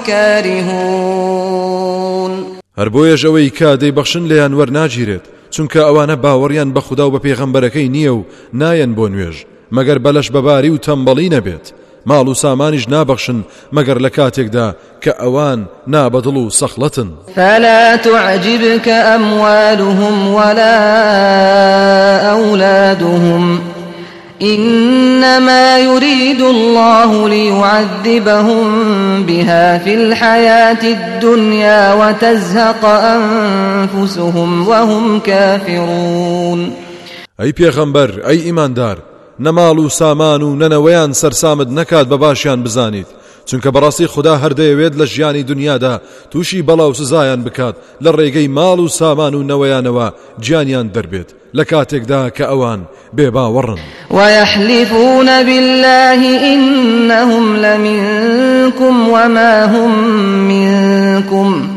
كارهون. هەر بۆیەش ئەوەی کا دەیبەخشن لێیان وەرناگیرێت، چونکە ئەوانە باوەڕیان بە خودا و بە پێغەمبەرەکەی نییە و نایەن بۆ نوێژ مەگەر بەلەش بەباری و تەمبەڵی نەبێت. ماڵ و سامانیش نابەخشن مەگەر لە کاتێکدا کە ئەوان نابەدڵ و سەخڵەتن. فلا تعجبك أموالهم ولا أولادهم إنما يريد الله ليعذبهم بها في الحياة الدنيا وتزهق أنفسهم وهم كافرون. أي پیغمبر أي إيماندار نەماڵ و سامان و نەنەوەیان سەرسامت نەکات بە باشیان بزانیت، چونکە بەڕاستی خدا هەردەیەوێت لە ژیانی دنیادا تووشی بەڵاو سزایان بکات لە ڕێگەی ماڵ و سامان و نەوەیانەوە گیانیان دەربێت لە کاتێکدا کە ئەوان بێباوەڕن. ويحلفون بالله إنهم لمنكم وما هم منكم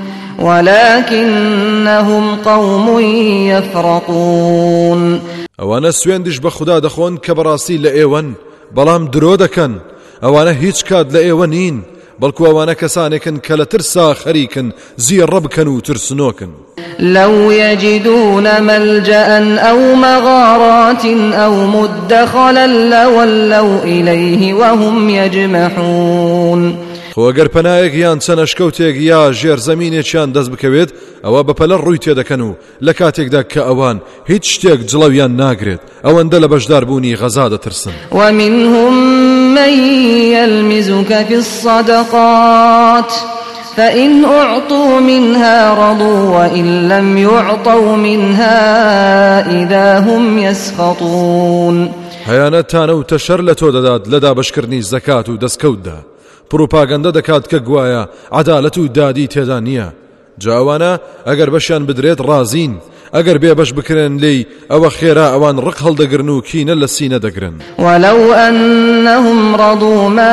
ولكنهم قوم يفرقون. ئەوانە سوێندش بە خوددا دەخۆن کە بەڕاستی لە ئێوەن بەڵام درۆ دەکەن. ئەوانە هیچ کات لە ئێوە نین، بەڵکو ئەوانە کەسانێکن کە لە ترسا خەریکن، زیێڕە بکەن و ترسنۆکن. لو يجدون ملجأ أو مغارات أو مدخلا لولوا إليه وهم يجمحون. خۆگەر پەنایەک یان چەنەشکەوتێک یا ژێرزەمینێکیان دەست بکەوێت ئەوە بەپەلە ڕووی تێدەکەن و لە کاتێکدا کە ئەوان هیچ شتێک جڵەویان ناگرێت ئەوەندە لە بەشداربوونی غەزا دەترسن. ومنهم من يلمزك في الصدقات فإن أعطوا منها رضوا وإن لم يعطوا منها إذا هم يسخطون. هەیانەتانە و تەشەر لە تۆ دەدات لە دابەشکردنی زەکات و دەستکەوتدا، پروپاگەندە دەکات کە گوایە عەدالەت و دادی تێدا نییە. جاوانە ئەگەر بەشیان بدرێت ڕازین، ئەگەر بێبەش بکرێن لێی ئەوە خێرا ئەوان ڕق هەڵدەگرن و کینە لە سینە دەگرن. ولو أنهم رضوا ما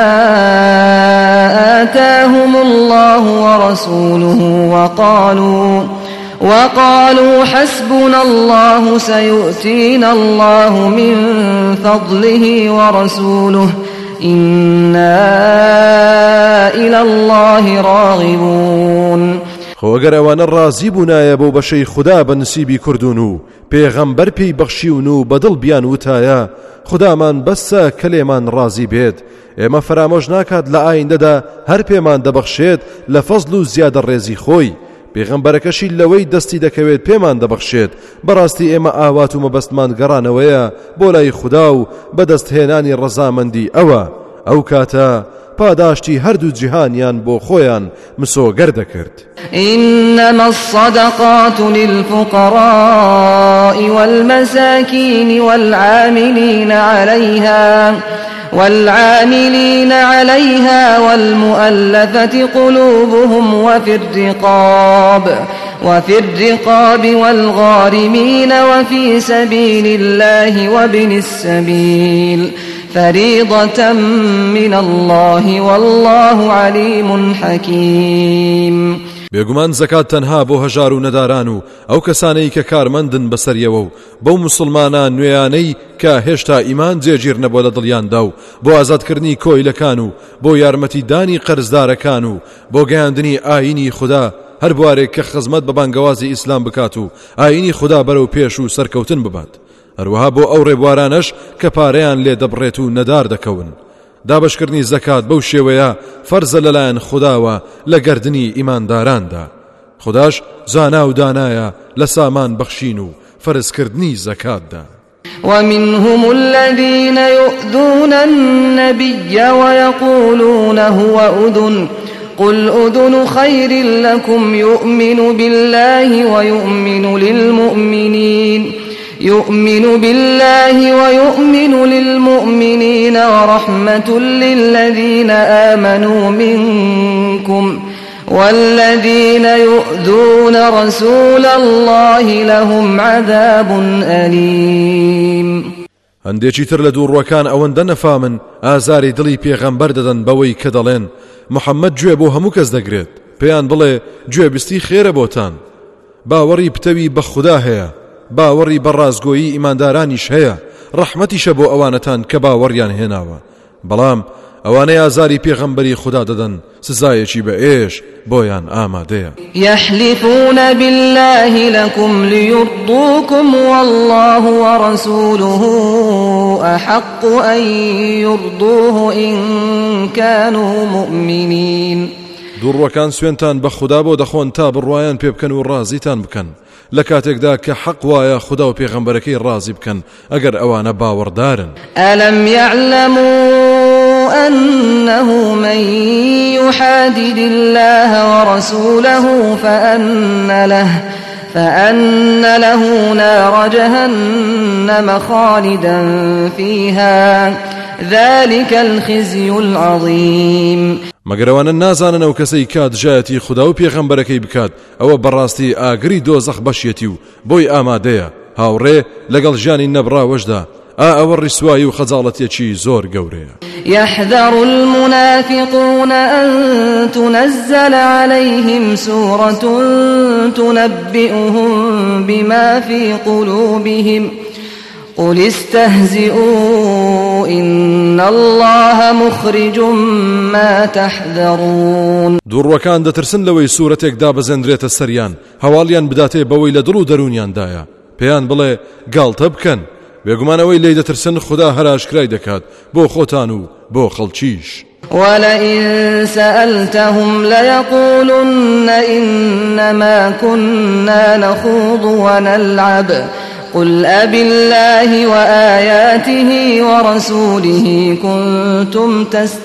آتاهم الله ورسوله وقالوا وقالوا حسبنا الله سيؤتينا الله من فضله ورسوله إنا إلى الله راغبون. خۆگەر ئەوانە ڕازی بوونایە بۆ بەشەی خوددا بە نسیبی کردوون و پێغەمبەر پێی بەخشیون و بەدڵ بیان وتایە خودامان بەسە کە لێمان ڕازی بێت، ئێمە فرامۆژ ناکات لە ئایندەدا هەر پێمان دەبەخشێت لە فەزڵ و زیادە ڕێزی خۆی. پێغەمبەرەکەشی لەوەی دەستی دەکەوێت پێمان دەبەخشێت. بەڕاستی ئێمە ئاوات و مەبەستمان گەڕانەوەیە بۆ لای خوددا و بەدەستهێنانی ڕەزامەندی ئەوە. ئەو کاتە پاداشتی هەردوو جیهانیان بۆ خۆیان مسۆگەر دەکرد. إنما الصدقات للفقراء والمساكين والعاملين عليها والعاملين عليها والمؤلفة قلوبهم وفي الرقاب وفي الرقاب والغارمين وفي سبيل الله وابن السبيل فريضة من الله والله عليم حكيم. بێگومان زەکات تەنها بۆ هەژار و نەداران و ئەو کەسانەی کە کارمەندن بەسەریەوە و بەو موسڵمانە نوێیانەی کە هێشتا ئیمان جێگیر نەبووە لە دڵیاندا و بۆ ئازادکردنی کۆیلەکان و بۆ یارمەتیدانی قەرزدارەکان و بۆ گەیاندنی ئاینی خوددا هەر بوارێک کە خزمەت بە بانگەوازی ئیسلام بکات و ئاینی خوددا بەرەو پێش و سەرکەوتن ببات. هەروەها بۆ ئەو ڕێبوارانش کە پارەیان لێ دەبڕێت و نەدار دەکەون. دابشکردنی زەکات بەو شێوەیە فەرزە لەلایەن خودداوە لە گەردنی ئیمانداراندا. خودداش زانا و دانایە لە سامان بەخشین و فەرزکردنی زەکاتدا. ومنهم الذين يؤذون النبي ويقولون هو أذن قل أذن خير لكم يؤمن بالله ويؤمن للمؤمنين يؤمن بالله ويؤمن للمؤمنين ورحمة للذين آمنوا منكم والذين يؤذون رسول الله لهم عذاب أليم. هەندێکی تر لە دووڕوەکان ئەوەندە نەفامن ئازاری دڵی پێغەمبەر دەدەن بەوەی کە دەڵێن محەممەد گوێ بۆ هەموو کەس دەگرێت، پێیان بڵێ گوێبستی خێرە بۆتان باوەڕی پتەوی بە خوددا هەیە باوەڕی بە ڕازگۆیی ئیماندارانیش هەیە ڕەحمەتیشە بۆ ئەوانەتان کە باوەڕیان هێناوە بەڵام ئەوانەی ئازاری پێغەمبەری خوددا دەدەن سزایەکی بە ئێش بۆیان ئامادەیە يحلفون بالله لكم ليرضوكم والله ورسوله أحق أن يرضوه إن كانوا مؤمنين دووڕوەکان سوێنتان بە خوددا بۆ دەخۆن تا بڕوایان پێ بکەن و ڕازیتان بکەن لە کاتێکدا کە حەق وایە خوددا و پێغەمبەرەکەی ڕازی بکەن ئەگەر ئەوانە باوەڕدارن ئەلەم يعلموا أنه من يحادد الله ورسوله فأن له فأن له نار جهنم خالدا فيها ذلك الخزي العظيم مەگەرەوانە نازانن ئەو کەسەی کات ژایەتی خوددا و پێغەمبەرەکەی بکات ئەوە بەڕاستی ئاگری دۆزەخ بەشێتی و بۆی ئامادەیە هاوڕێ لەگەڵ ژیانی نەبراوەشدا ئا ئەوە ڕیسوایی و خەجاڵەتێکی زۆر گەورەیە يحذر المنافقون أن تنزل عليهم سورة تنبئهم بما في قلوبهم قل استهزئوا إن الله مخرج ما تحذرون دووڕوەکان دەترسن لەوەی سوورەتێک دابەزێنرێتە سەریان هەواڵیان بداتێ بەوەی لە دڵ و دەرونیاندایە پێیان بڵێ گاڵتە بکەن بێگومانەوەی لێی دەترسن خوددا هەراشکرای دەکات بۆ خۆتان و بۆ خەڵکیش ولئن سألتهم ليقولن إنما كنا نخوض ونلعب قل أبالله وآياته ورسوله كنتم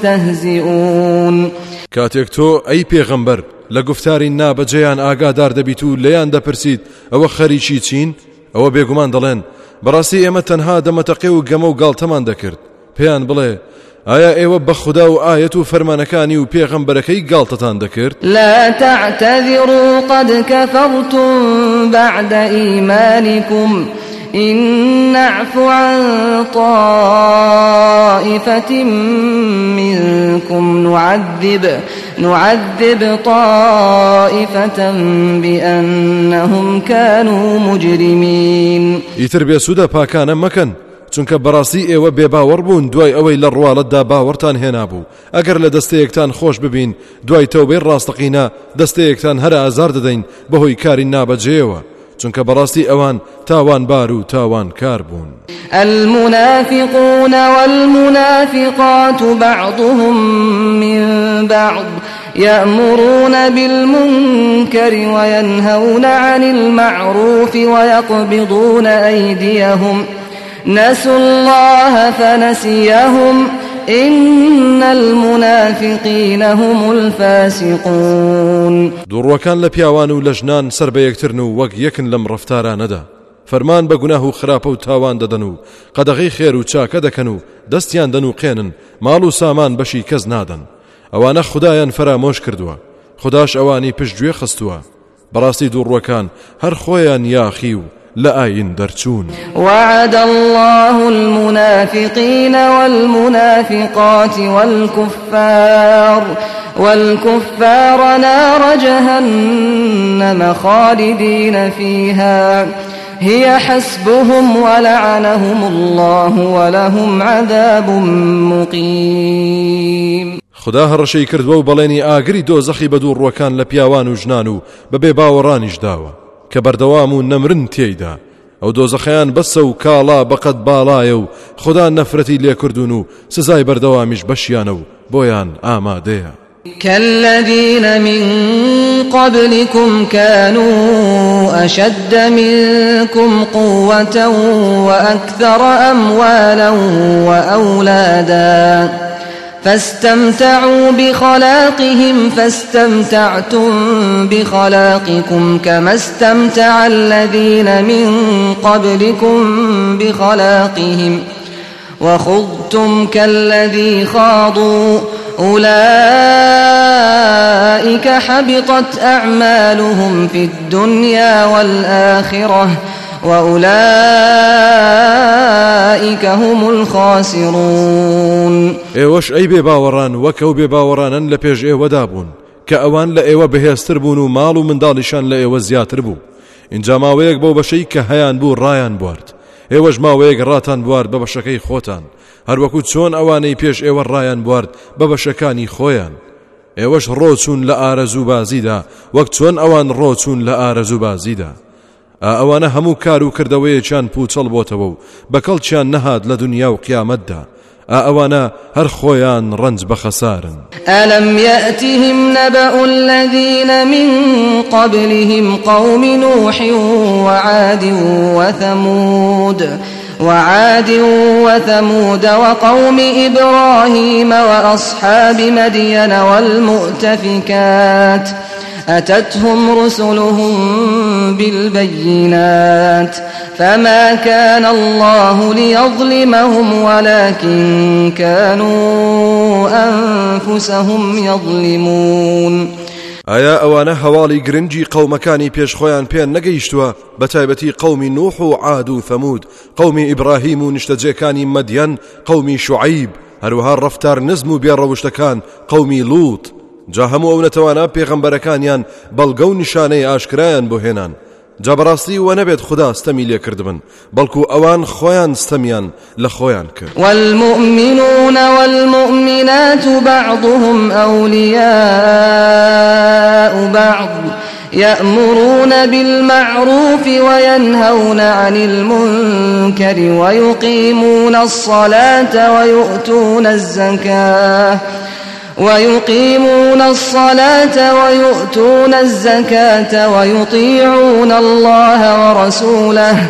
تستهزئون کاتێک تۆ ئەی پێغەمبەر لە گفتاری نابەجێیان ئاگادار دەبیت و لەیان دەپرسیت ئەوە خەریکی چین ئەوە بێگومان دەڵێن بەڕاستی ئێمە تەنها دەمەتەقێ و گەمە و گاڵتەمان دەکرد پێیان بڵێ ئایا ئێوە بە خوددا و ئایەت و فەرمانەکانی و پێغەمبەرەکەی گاڵتەتان دەکرد لا تعتذروا قد كفرتم بعد إيمانكم إن نعف عن طائفة منكم نعذب نعذب طائفة بأنهم كانوا مجرمين ئیتر بێسوودە پاکانە مەکەن چونکە بەڕاستی ئێوە بێباوەڕ بوون دوای ئەوەی لە ڕواڵەتدا باوەڕتان هێنابوو ئەگەر لە دەستەیەکتان خۆش ببین دوای تەوبەی ڕاستەقینە دەستەیەکتان هەر ئازار دەدەین بەهۆی کاری نابەجێەوە چونکە بەڕاستی ئەوان تاوانبار و تاوانکار بوون المنافقون والمنافقات بعضهم من بعض يأمرون بالمنكر وينهون عن المعروف ويقبضون أيديهم نسوا الله فنسيهم إن المنافقين هم الفاسقون دووڕوەکان لە پیاوان و لە ژنان سەر بە یەکترن و وەک یەکن لەم ڕەفتارانەدا فەرمان بە گوناه و خراپە و تاوان دەدەن و قەدەغەی خێر و چاکە دەکەن و دەستیان دەن و قێنن ماڵ و سامان بەشی کەس نادەن ئەوانە خودایان فەرامۆش کردووە خوداش ئەوانی پشتگوێ خستووە بەڕاستی دووڕوەکان هەر خۆیان یاخی و لآين درچون وعد الله المنافقين والمنافقات والكفار والكفار نار جهنم خالدين فيها هي حسبهم ولعنهم الله ولهم عذاب مقيم خدا هەڕەشەی کردووە و بەڵێنی ئاگری دۆزەخی بە دووڕوەکان لە پیاوان و ژنان و بەبێ باوەڕانیش داوە کە بەردەوام و نەمرن تێیدا ئەو دۆزەخەیان بەسە و کاڵا بەقەت باڵایە و خدا نەفرەتی لێکردون و سزای بەردەوامیش بەشیانە و بۆیان ئامادەیە كالذين من قبلكم كانوا أشد منكم قوة وأكثر أموالا وأولادا فاستمتعوا بخلاقهم فاستمتعتم بخلاقكم كما استمتع الذين من قبلكم بخلاقهم وخضتم كالذي خاضوا أولئك حبطت أعمالهم في الدنيا والآخرة وأولئك هم الخاسرون ئێوەش ئەی بێباوەڕان وەکەو بێباوەڕانن لە پێش ئێوەدا بوون کە ئەوان لە ئێوە بەهێزتر بوون و ماڵ و منداڵیشان لە ئێوە زیاتر بوو. اینجا ماوەیەک بۆ بەشەی کە هەیان بوو ڕایان بوارد، ئێوەش ماوەیەک ڕاتان بوارد بە بەشەکەی خۆتان، هەروەکو چۆن ئەوانەی پێش ئێوە ڕایان بوارد بە بەشەکانی خۆیان. ئێوەش ڕۆچون لە ئارەزوو بازیدا وەک چۆن ئەوان ڕۆچون لە ئارەزوو بازیدا. ئەوانە هەموو کار و کردەوەیەکیان پوچەڵ بۆتەوە و بەکەڵچیان نەهات لە دنیا و قیامەتدا. ئەوانە هەر خۆیان ڕەنج بە خەسارن. ئەلەم یەئتیهم نەبەء الذین من قبلهم قوم نوح وعاد وثمود وعاد وثمود وقوم إبراهيم وأصحاب مدين والمؤتفكات أتتهم رسلهم بالبينات فما كان الله ليظلمهم ولكن كانوا أنفسهم يظلمون. ئایا ئەوانە هەواڵی گرنگی قەومەکانی پێشخۆیان پێیان نەگەیشتووە، بەتایبەتی قەومی نوح و عاد و ثەمود، قەومی ئیبراهیم و نیشتەجێکانی مەدیەن، قەومی شوعەیب، هەروەها ڕەفتار نزم و بێڕەوشتەکان قەومی لووط. جا هەموو ئەو نەتەوانە پێغەمبەرەکانیان بەڵگە و نیشانەی ئاشکرایان بۆ هێنان. جا بەڕاستی وە نەبێت خوددا ستەمی لێ کردبن، بەڵکو ئەوان خۆیان ستەمیان لە خۆیان کرد. والمؤمنون والمؤمنات بعضهم أولياء بعض يأمرون بالمعروف وينهون عن المنكر ويقيمون الصلاة ويؤتون الزكاة ويقيمون الصلاة ويؤتون الزكاة ويطيعون الله ورسوله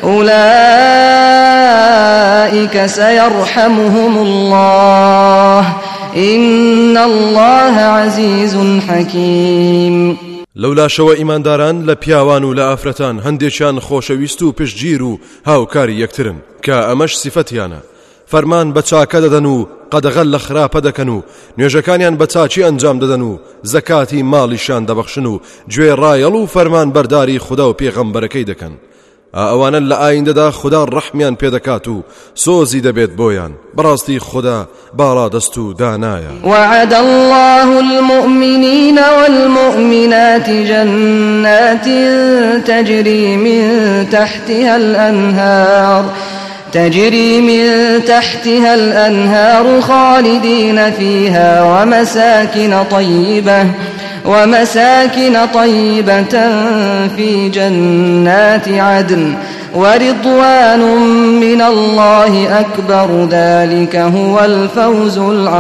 أولئك سيرحمهم الله إن الله عزيز حكيم. لولا شەوە ئیمانداران لە پیاوان و لە ئافرەتان هەندێکیان خۆشەویست و پشتگیر و هاوکاری یەکترن کە ئەمەش سیفەتیانە. فەرمان بە چاکە دەدەن و قەدەغەل لە خراپە دەکەن و نوێژەکانیان بە چاچی ئەنجام دەدەن و زەکاتی ماڵیشان دەبەخشن و گوێ ڕایەڵ و فەرمان بەرداری خوددا و پێغەمبەرەکەی دەکەن. ئەوانە لە ئایندەدا خوددا ڕەحمیان پێدەکات و سۆزی دەبێت بۆیان. بەڕاستی خوددا باڵادەست و دانایە. وعد الله المؤمنين والمؤمنات جنات تجري من تحتها الأنهار تجري من تحتها الأنهار خالدين فيها ومساكن طيبة ومساكن طيبة في جنات عدن ورضوان من الله أكبر ذلك هو الفوز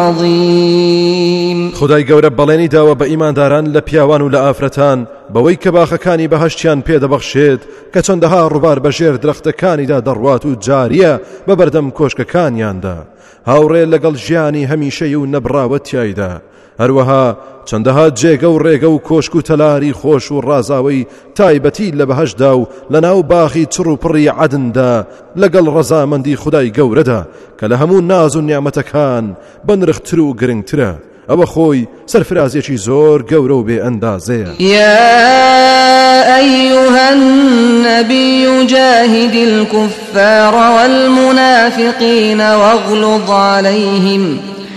العظيم. خدای گەورە بەڵێنی داوە بە ئیمانداران لە پیاوان و لە ئافرەتان بەوەی کە باخەکانی بەهەشتیان پێدەبەخشێت کە چەندەها ڕووبار بەژێر درەختەکانیدا دەڕوات و جاریە بە بەردەم کۆشکەکانیاندا، هاوڕێ لەگەڵ ژیانی هەمیشەی و نەبراوە تیایدا. هەروەها چەندەها جێگە و ڕێگە و کۆشک و تەلاری خۆش و ڕازاوی تایبەتی لە بەهەشدا و لە ناو باخی چڕ و پڕی عەدندا لەگەڵ ڕەزامەندی خودای گەورەدا کە لە هەموو ناز و نیعمەتەکان بەنرختر و گرنگترە. ئەوە خۆی سەرفرازێکی زۆر گەورە و بێ ئەندازەیە. يا أيها النبي جاهد الكفار والمنافقين واغلظ عليهم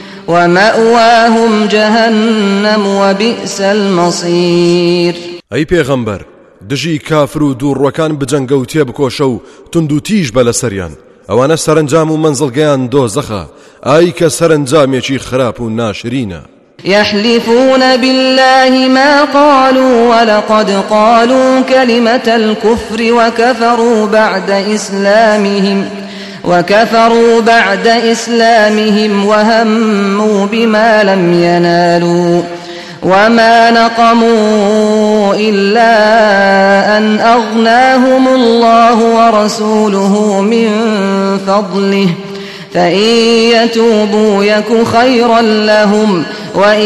ومأواهم جهنم وبئس المصير. ئەی پێغەمبەر، دژی کافر و دووڕوەکان بجەنگە و تێبکۆشە و تند و تیژ بە لەسەریان، ئەوانە سەرنجام و منزڵگەیان دۆزەخە، ئای کە سەرنجامێکی خراپ و ناشرینە. يحلفون بالله ما قالوا ولقد قالوا كلمة الكفر وكفروا بعد إسلامهم وكفروا بعد إسلامهم وهموا بما لم ينالوا وما نقموا إلا أن أغناهم الله ورسوله من فضله فإن يتوبوا يك خيرا لهم وإن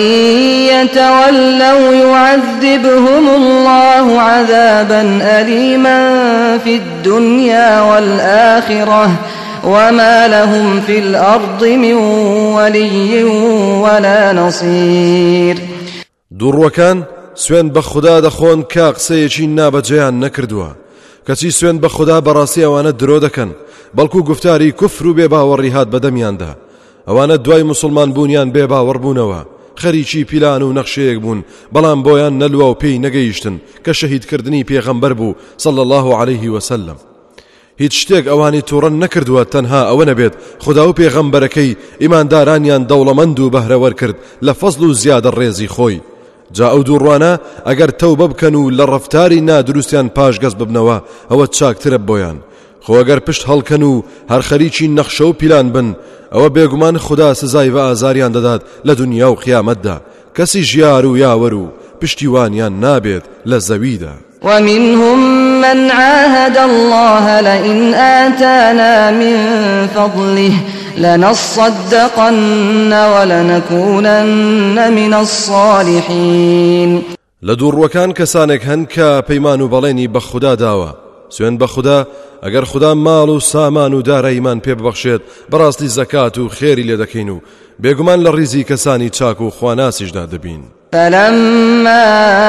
يتولوا يعذبهم الله عذابا أليما في الدنيا والآخرة وما لهم في الأرض من ولي ولا نصير. دووڕوەکان سوێن بە خوددا دەخۆن کە قسەیەکی نابەجێیان نەکردووە، کەچی سوێن بە خوددا بەڕاستی ئەوانە درۆ دەکەن، بەڵکو گفتاری کوفر و بێباوەڕی هات بەدەمیاندا. ئەوانە دوای موسڵمان بوونیان بێباوەڕ بوونەوە خەریکی پیلان و نەخشەیەک بوون بەڵام بۆیان نەلووە و پێی نەگەیشتن کە شەهیدکردنی پێغەمبەر بوو صلى الله عليه وسلم. هیچ شتێک ئەوانی تووڕەن نەکردووە تەنها ئەوە نەبێت خدا و پێغەمبەرەکەی ئیماندارانیان دەوڵەمەند و بەهرەوەر کرد لە فەزڵ و زیادە ڕێزی خۆی. جا ئەو دووڕوانە ئەگەر تەوبە بکەن و لە ڕەفتاری نادروستیان پاشگەز ببنەوە ئەوە چاکترە بۆیان. خۆ ئەگەر پشت هەڵکەن و هەر خەریکی نەخشە و پیلان بن ئەوە بێگومان خدا سزای بە ئازاریان دەدات لە دنیا و قیامەتدا. کەسی ژیار و یاوەر و پشتیوانیان نابێت لە زەویدا. ومنهم من عاهد الله لئن آتانا من فضله لنصدقن ولنكونن من الصالحين. لدوڕوەکان کەسانێک هەن کە پەیمان و بەڵێنی بە خوددا داوە سوێن بە خوددا ئەگەر خوددا ماڵ و سامان و داراییمان پێ ببەخشێت بەڕاستی زەکات و خێری لێ دەکەین و بێگومان لە ڕیزی کەسانی چاک و خواناسیشدا دەبین. فلما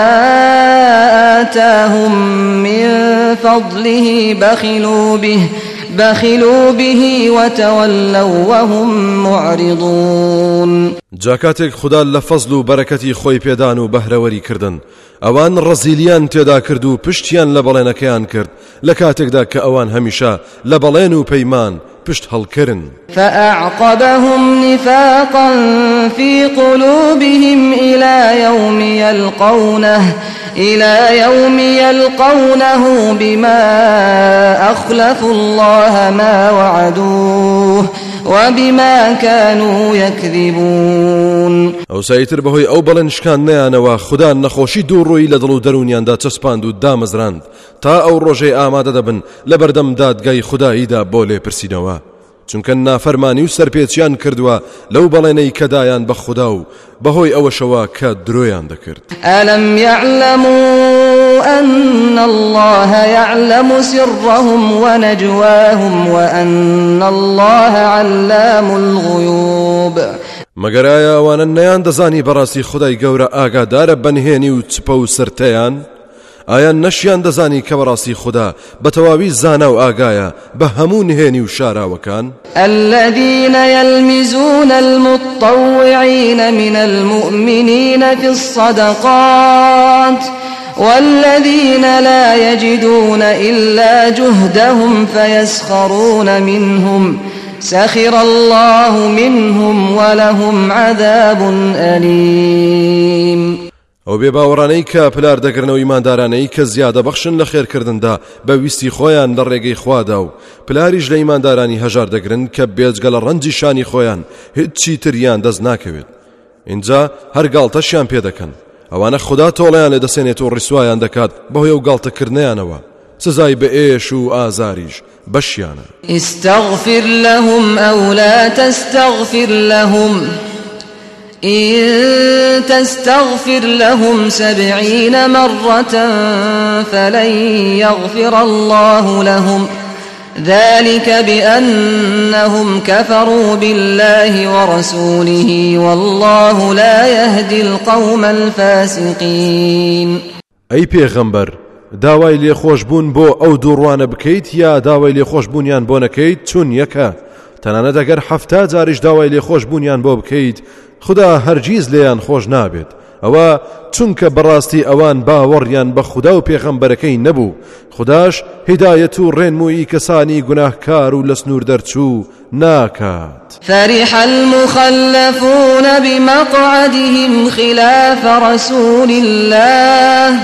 آتاهم من فضله بخلوا به بخلوا به وتولوا وهم معرضون. جاکاتێک خدا لە فەزل و بەرەکەتی خۆی پێدان و بەهرەوەری کردن ئەوان ڕەزیلیان تێدا کرد و پشتیان لە بەڵێنەکەیان کرد لە کاتێکدا کە ئەوان هەمیشە لە بەڵێن و پەیمان پشت هەڵکردن. فأعقبهم نفاقا في قلوبهم إلى يوم يلقونه إلى يوم يلقونه بما أخلفوا الله ما وعدوه وبما كانوا يكذبون. ئەو سایتر بەهۆی ئەو بەڵێنشکاندنیانەوە خدا نەخۆشی دووڕووی لە دڵ و دەرونیاندا چەسپاند و دامەزراند تا ئەو ڕۆژەی ئامادە دەبن لە بەردەم دادگای خوداییدا بۆ لێپرسینەوە چونکە نافەرمانی و سەرپێچیان کردووە لەو بەڵێنەی کەدایان بە خوددا و بەهۆی ئەوەشەوە کە درۆیان دەکرد. ئەلەم يعلموا أن الله يعلم سرهم ونجواهم وأن الله علام الغيوب. مەگەر ئایا ئەوانە نەیان دەزانی بەڕاستی خودای گەورە ئاگادارە بەنهێنی و چپە و سرتەیان؟ ئایا نەشیان دەزانی کە بەڕاستی خوددا بە تەواوی زانا و ئاگایە بە هەموو نهێنی و شاراوەکان؟ الذين يلمزون المتطوعين من المؤمنين في الصدقات والذين لا يجدون إلا جهدهم فيسخرون منهم سخر الله منهم ولهم عذاب أليم. ئەو بێباوەڕانەی کە پلار دەگرنەوە ئیماندارانەی کە زیادە بەخشن لە خێرکردندا بە ویستی خۆیان لە ڕێگەی خوادا و پلاریش لە ئیماندارانی هەژار دەگرن کە بێجگە لە ڕەنجی شانی خۆیان هیچی تریان دەست ناکەوێت. اینجا هەر گاڵتەشیان پێ دەکەن ئەوانە خوددا تۆڵەیان لێ دەسێنێت و ڕیسوایان دەکات بەهۆی ئەو گاڵتەکردنیانەوە سزای بە ئێش و ئازاریش بەشیانە. استغفر لهم أو لا تستغفر لهم إن تستغفر لهم سبعين مرة فلن يغفر الله لهم ذلك بأنهم كفروا بالله ورسوله والله لا يهدي القوم الفاسقين. أي پیغمبر داوای لێخۆشبوون بۆ ئەو دووڕوانە بکەیت یا داوای لێخۆشبوونیان بۆ نەکەیت چون یەکە تەنانەت ئەگەر حەفتا جاریش داوای لێخۆشبوونیان بۆ بکەیت خدا هەرگیز لێیان خۆش نابێت ئەوە چونکە بەڕاستی ئەوان باوەڕیان بە خدا و پێغەمبەرەکەی نەبوو خداش هیدایەت و ڕێنمووی کەسانی گوناهکار و لە سنوور دەرچوو ناکات. فرح المخلفون بمقعدهم خلاف رسول الله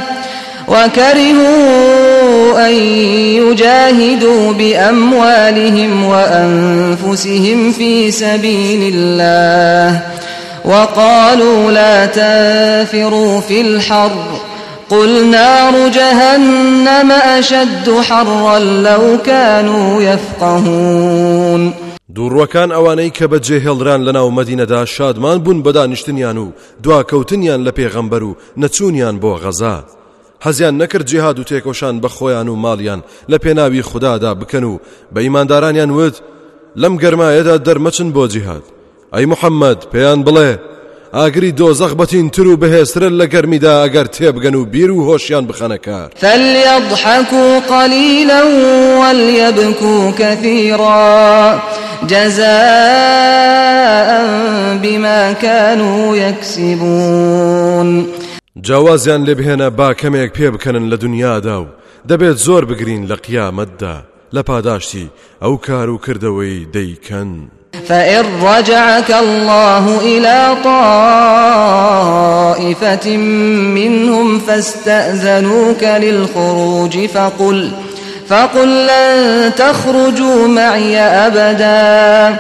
وكرهوا أن يجاهدوا بأموالهم وأنفسهم في سبيل الله وقالوا لا تنفروا في الحر قل نار جهنم أشد حرا لو كانوا يفقهون. دووڕوەکان ئەوانەی کە بەجێ هێڵدران لەناو مەدینەدا شادمان بوون بەدانیشتنیان و دواکەوتنیان لە پێغەمبەر و نەچوونیان بۆ غەزا حەزیان نەکرد جیهاد و تێکۆشان بە خۆیان و ماڵیان لە پێناوی خوددادا بکەن و بە ئیماندارانیان وت لەم گەرمایەدا دەرمەچن بۆ جیهاد. ئەی محەممەد پێیان بڵێ ئاگری دۆزەخ بەتینتر و بەهێزترە لە گەرمیدا ئەگەر تێبگەن و بیر و هۆشیان بخەنە کار. فليضحكوا قليلا وليبكوا كثيرا جزاء بما كانوا يكسبون. جوازیان لێبهێنە با کەمێک پێ بکەنن لە دنیادا و دەبێت زۆر بگرین لە قیامەتدا لە پاداشتی ئەو کار و کردەوەی دەیکەن. فإن رجعك الله إلى طائفة منهم فاستأذنوك للخروج فقل فقل لن تخرجوا معي أبدا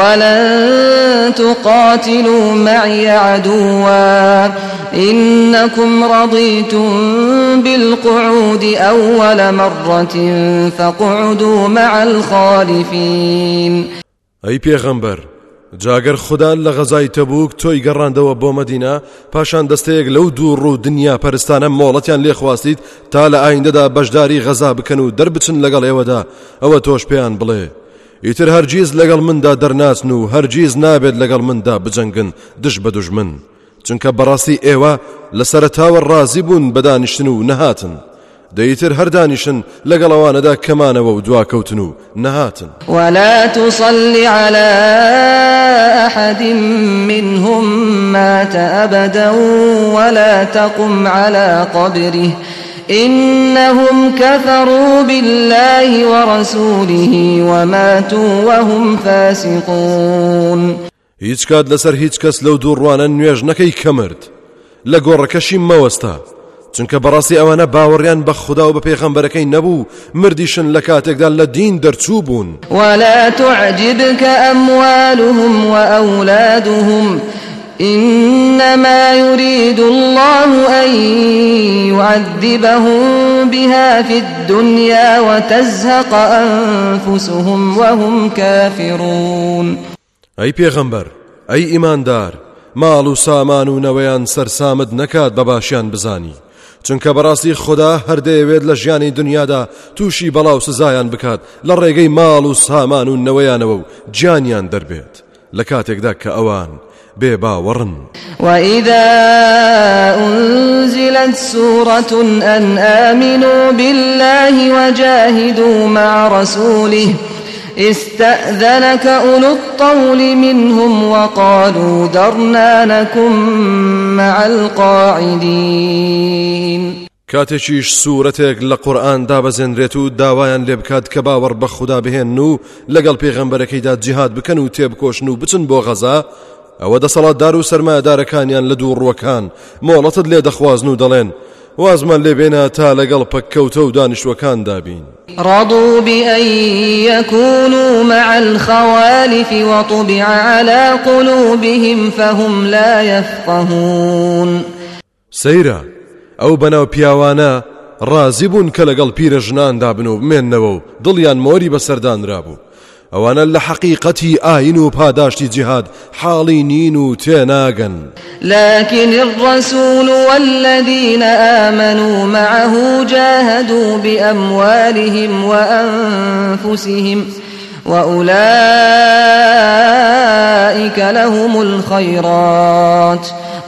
ولن تقاتلوا معي عدوا إنكم رضيتم بالقعود أول مرة فاقعدوا مع الخالفين. ئەی پێغەمبەر، جاگەر خوددا لە غەزای تەبوک تۆی گەڕاندەوە بۆ مەدینە پاشان دەستەیەک لەو دوور ڕوو دنیا پەرستانە مۆڵەتیان لێ خواستیت تا لە ئایندەدا بەشداری غەزا بکەن و دەربچن لەگەڵ ئێوەدا، ئەوە تۆش پێیان بڵێ ئیتر هەرگیز لەگەڵ مندا دەرناچن و هەرگیز نابێت لەگەڵ مندا بجەنگن دژ بە دوژمن، چونکە بەڕاستی ئێوە لە سەرەتاوە ڕازی بوون بەدانیشتن و نەهاتن، دەیتر هەردانیشن لەگەڵەوانەدا کەمانەوە و دواکەوتن و نەهاتن. ولا تصل على أحد منهم مات أبدا ولا تقم على قبره إنهم كفروا بالله ورسوله وماتوا وهم فاسقون. هیچ کات لەسەر هیچ کەس لەو دوو ڕوانە نوێژ نەکەی کەمرد لە گۆڕەکەشی مەوەستا، چونکە بەڕاستی ئەوانە باوەڕیان بە خوددا و بە پێغەمبەرەکەی نەبوو، مردیشن لە کاتێکدا لە دین دەرچوو بوون. ولا تعجبك أموالهم وأولادهم إنما يريد الله أن يعذبهم بها في الدنيا وتزهق أنفسهم وهم كافرون. ئەی پێغەمبەر، ئەی ئیماندار، ماڵ و سامان و نەوەیان سەرسامت نەکات بە باشیان بزانی، چونکە بەڕاستی خوددا هەردەیەوێت لە ژیانی دنیادا تووشی بەڵاو سزایان بکات لە ڕێگەی ماڵ و سامان و نەوەیانەوە و گیانیان دەربێت لە کاتێکدا کە ئەوان بێ باوەڕن. وإذا أنزلت سورة أن آمنوا بالله وجاهدوا مع رسوله استأذنك أولو الطول منهم وقالوا ذرنا نكن مع القاعدين. کاتێکیش سوورەتێک لە قورئان دابەزێنرێت و داوایان لێ بکات کە باوەڕ بە خوددا بهێن و لەگەڵ پێغەمبەرەکەیدا جیهاد بکەن و تێبکۆشن و بچن بۆ غەزا، ئەوە دەسەڵاتدار و سەرمایەدارەکانیان لە دوو ڕووەکان مۆڵەتت لێ دەخوازن و دەڵێن وازمان لێبێنە تا لەگەڵ پەککەوتە و دانیشتوەکان دابین. رضوا بأن يكونوا مع الخوالف وطبع على قلوبهم فهم لا يفقهون. سەیرە ئەو بەناو پیاوانە ڕازی بوون کە لەگەڵ پیرە ژنان دابن و بمێننەوە و دڵیان مۆری بەسەردانرابوو، ئەوانە لە حقیقەتی ئاین و پاداشتی جیهاد حاڵی نین و تێناگەن. لكن الرسول والذين آمنوا معه جاهدوا بأموالهم وأنفسهم وأولئك لهم الخيرات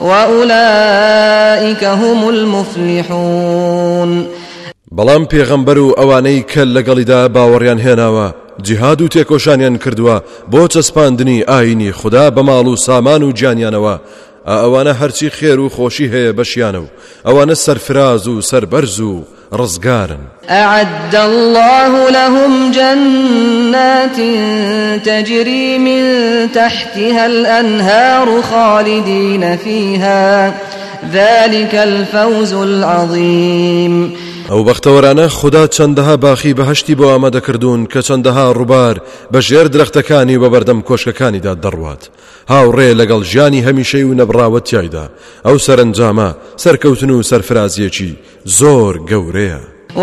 وأولئك هم المفلحون. بەڵام پێغەمبەر و ئەوانەی کە لەگەڵیدا باوەڕیان هێناوە جیهاد و تێکۆشانیان کردووە بۆ چەسپاندنی ئاینی خوددا بە ماڵ و سامان و گیانیانەوە، ئەوانە هەرچی خێر و خۆشی هەیە بەشیانە و ئەوانە سەرفراز و سەربەرز و ڕزگارن. أعد الله لهم جنات تجري من تحتها الأنهار خالدين فيها ذلك الفوز العظيم. ئەو بەختەوەرانە خوددا چەندەها باخی بەهەشتی بۆ ئامادەکردوون کە چەندەها ڕووبار بە ژێر درەختەکانی و بەبەردەم کۆشکەکانیدا دەڕوات، هاوڕێ لەگەڵ ژیانی هەمیشەی و نەبڕاوە تیایدا. ئەو سەرنجامە سەرکەوتن و سەرفرازیەکی زۆر گەورەیە.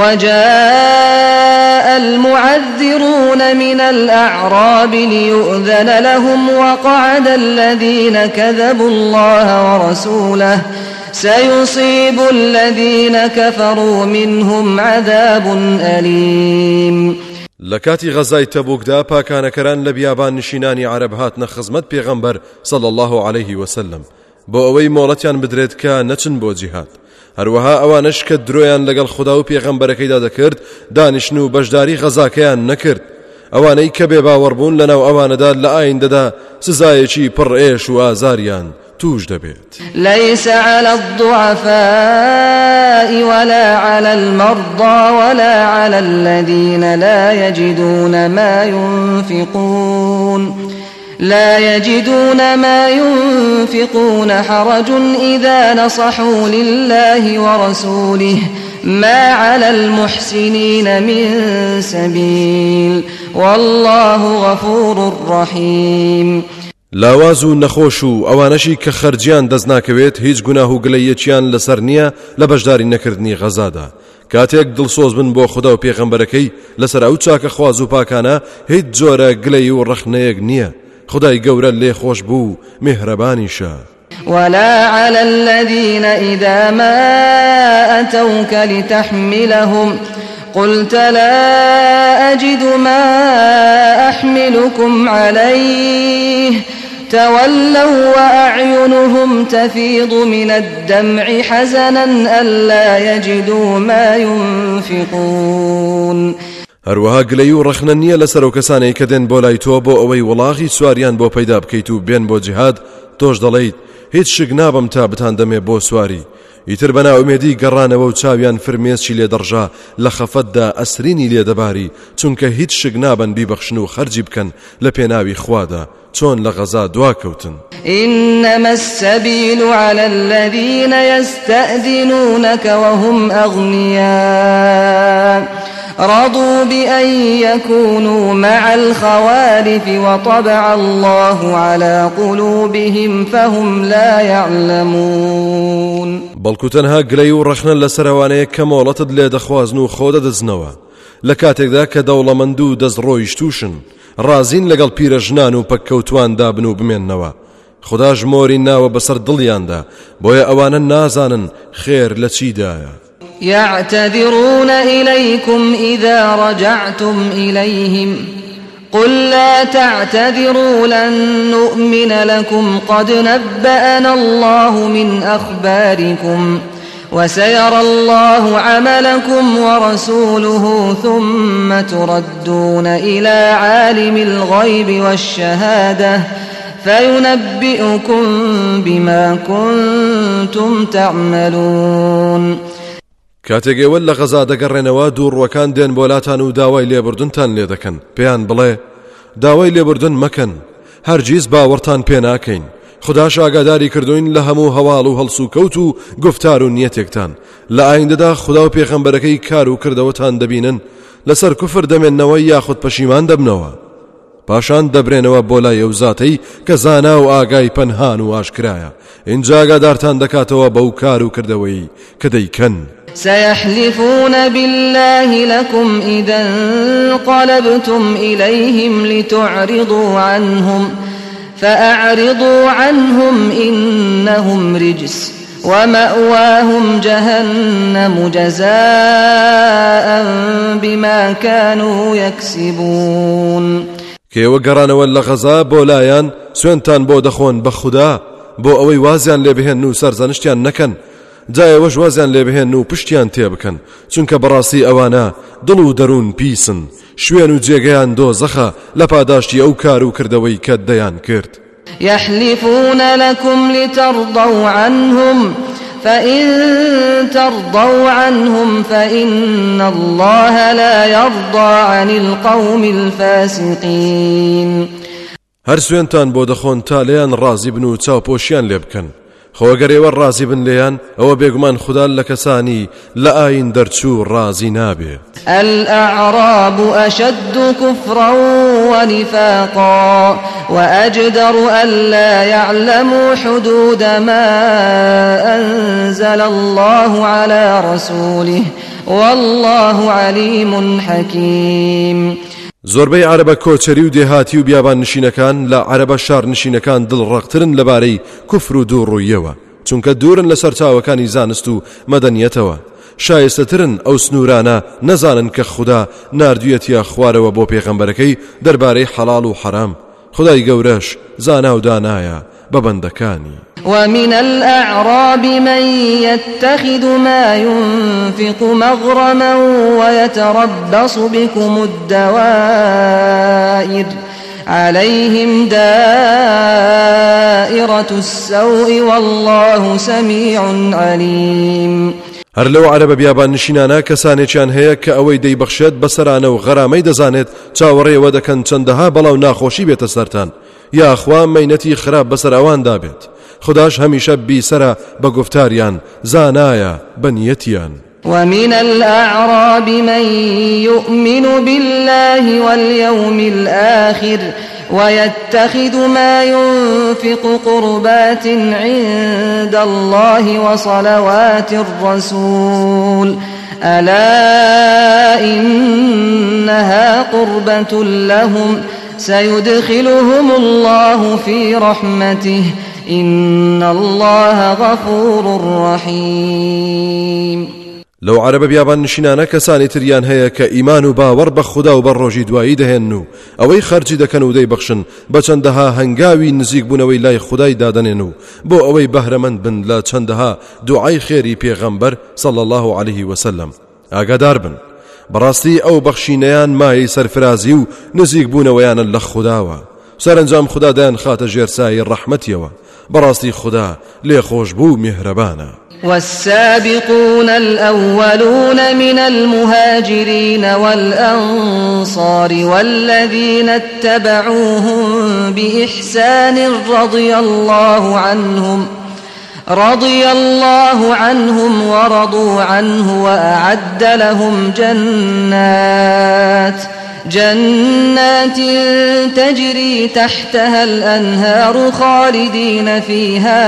وجاء المعذرون من الأعراب ليؤذن لهم وقعد الذين كذبوا الله ورسوله سيصيب الذين كفروا منهم عذاب أليم. لكاتي غزاي تبوكدا پاکانەکەران لە بیابان نشینانی عرب هاتنە خزمەت پێغەمبەر صلى الله عليه وسلم بۆ ئەوەی مۆڵەتیان بدرێت کە نەچن بۆ جیهاد. هەروەها ئەوانش کە درۆیان لەگەڵ خوددا و پێغەمبەرەکەیدا دەکرد دانیشتن و بەشداری غەزاکەیان نەکرد، ئەوانەی کە بێ باوەڕبوون لەناو ئەوانەدا لە ئایندەدا سزایەکی پڕ ئێش و ئازاریان توش دەبێت. ليس على الضعفاء ولا على المرضى ولا على الذين لا يجدون ما ينفقون لا يجدون ما ينفقون حرج إذا نصحوا لله ورسوله ما على المحسنين من سبيل والله غفور رحيم. لاواز و نەخۆش و ئەوانەشی کە خەرجیان دەستناکەوێت هیچ گوناه و گلەیەکیان لەسەر نییە لە بەشداری نەکردنی غەزادا. کاتێک دڵسۆز بن بۆ خوددا و پێغەمبەرەکەی لەسەر ئەو چاکە خواز و پاکانە هیچ جۆرە گلەی و ڕەخنەیەک نییە. خدای گەورە لێ خۆش بوو میهرەبانیشە. ولا على الذين إذا ما أتوك لتحملهم قلت لا أجد ما أحملكم عليه تولوا وأعينهم تفيض من الدمع حزنا ألا يجدوا ما ينفقون. هەروەها گلەی و ڕەخنە نییە لەسەر ئەو کەسانەی کە دێن بۆ لای تۆ بۆ ئەوەی وڵاغی سواریان بۆ پەیدا بکەیت و بێن بۆ جیهاد تۆش دەڵێیت هیچ شک نابم تا بتان دەمێ بۆ سواری. ئیتر بەنا ئومێدی گەڕانەوە و چاویان فرمێسکی لێ دەڕژا لە خەفەتدا ئەسرینی لێدەباری چونکە هیچ شک نابن بیبەخشن و خەرجی بکەن لە پێناوی خوادا چۆن لە غەزا دواکەوتن. إنما السبيل على الذين يستأذنونك وهم أغنياء رضوا بأن يكونوا مع الخوالف وطبع الله على قلوبهم فهم لا يعلمون. بەڵکو تەنها گلەی و ڕەخنە لەسەرەوانەیە کە مۆڵەتت لێ دەخوازن و خۆ دەدەزنەوە لە کاتێکدا کە دەوڵەمەند و دەستڕۆیش تووشن ڕازین لەگەڵ پیرەژنان و پەککەوتوان دابن و بمێننەوە. خدا ژمۆری ناوە بەسەر دڵیاندا بۆیە ئەوانە نازانن خێر لە چیدایە. يعتذرون إليكم إذا رجعتم إليهم قل لا تعتذروا لن نؤمن لكم قد نبأنا الله من أخباركم وسيرى الله عملكم ورسوله ثم تردون إلى عالم الغيب والشهادة فينبئكم بما كنتم تعملون. کاتێک ئێوە لە غەزا دەگەڕێنەوە دووڕوەکان دێن بۆلاتان و داوای لێبوردنتان لێ دەکەن پێیان بڵێ داوای لێبوردن مەکەن هەرگیز باوەڕتان پێ ناکەین. خداش ئاگاداری کردوین لە هەموو هەواڵ و هەڵس و کەوت و گفتار و نیەتێکتان لە ئایندەدا خدا و پێغەمبەرەکەی کار و کردەوەتان دەبینن لەسەر کوفر دەمێننەوە یاخود پەشیمان دەبنەوە پاشان دەبرێنەوە بۆ لای ئەو زاتەی کە زانا و ئاگای پەنهان و ئاشکرایە ئینجا ئاگادارتان دەکاتەوە بەو کار و کردەوەی کە دەیکەن. سيحلفون بالله لكم إذا انقلبتم إليهم لتعرضوا عنهم فأعرضوا عنهم إنهم رجس ومأواهم جهنم جزاء بما كانوا يكسبون. کێوە گەڕانەوە لە غەزا بۆ لایەن سوێنتان بۆ دەخۆن بە خوددا بۆ ئەوەی وازیان لێ بهێن و سەرزانشتیان نەکەن جایەوەش وازیان لێ بهێن و پشتیان تێ بکەن چونکە بەڕاستی ئەوانە دڵ و دەروون پیسن شوێن و جێگەیان دۆزەخە لە پاداشتی ئەو کار و کردەوەی کە دەیان کرد. يحلفون لكم لترضوا عنهم فإن ترضوا عنهم فإن الله لا يرضى عن القوم الفاسقين. هەر سوێنتان بۆ دەخۆن تا لێیان ڕازی بن و چاوپۆشیان لێ بکەن خۆگەرێوە ڕازی بن لێیان ئەوە بێگومان خوددا لە کەسانی لە ئاین دەرچوو ڕازی نابێت. الأعراب أشد كفرا ونفاقا وأجدر ألا يعلموا حدود ما أنزل الله على رسوله والله عليم حكيم. زۆربەی عەرەبە کۆچەری و دێهاتی و بیابان نشینەکان لە عەرەبە شار نشینەکان دڵڕەقترن لەبارەی کوفر و دووڕوویەوە چونکە دوورن لەسەر چاوەکانی زانست و مەدەنیەتەوە شایستەترن ئەو سنوورانە نەزانن کە خوددا ناردویەتیە خوارەوە بۆ پێغەمبەرەکەی دەربارەی حەڵاڵ و حەرام خدای گەورەش زانا و دانایە ببندكاني. ومن الأعراب من يتخذ ما ينفق مغرما ويتربص بكم الدوائر عليهم دائرة السوء والله سميع عليم. هەر لەو عەرەبە بیابان نشینانە کەسانێکیان هەیە کە ئەوەی دەیبەخشێت بەسەرانە و غەرامەی دەزانێت چاوەڕێوە دەکەن چەندەها بەڵاو ناخۆشی بێتە سەرتان یاخوا مەینەتی خراپ بەسەر ئەواندا بێت. خداش هەمیشە بیسەرە بە گفتاریان زانایە بە نیەتیان. ومن الأعراب من يؤمن بالله واليوم الآخر ويتخذ ما ينفق قربات عند الله وصلوات الرسول ألا إنها قربة لهم سيدخلهم الله في رحمته إن الله غفور رحيم. لو عرب بیابان نشینانە کەسانی تریان هەیە کە ئیمان و باوەڕ بە خودا و بە ڕۆژی دوایی دەهێن و ئەوەی خەرجی دەکەن و دەیبەخشن بە چەندەها هەنگاوی نزیک بوونەوەی لای خودای دادەنێن و بۆ ئەوەی بەهرەمەند بن لە چەندەها دوعای خێری پێغەمبەر صلی الله عليه وسلم. ئاگادار بن بەڕاستی ئەو بەخشینەیان مای سەرفرازی و نزیک بوونەوەیانە لە خوداوە. سەرنجام خدا دایان خاتە ژێرسایی ڕەحمەتیەوە. بەڕاستی خدا لێخۆش بوو میهرەبانە. والسابقون الأولون من المهاجرين والأنصار والذين اتبعوهم بإحسان رضي الله عنهم رضي الله عنهم ورضوا عنه وأعد لهم جنات جنات تجري تحتها الأنهار خالدين فيها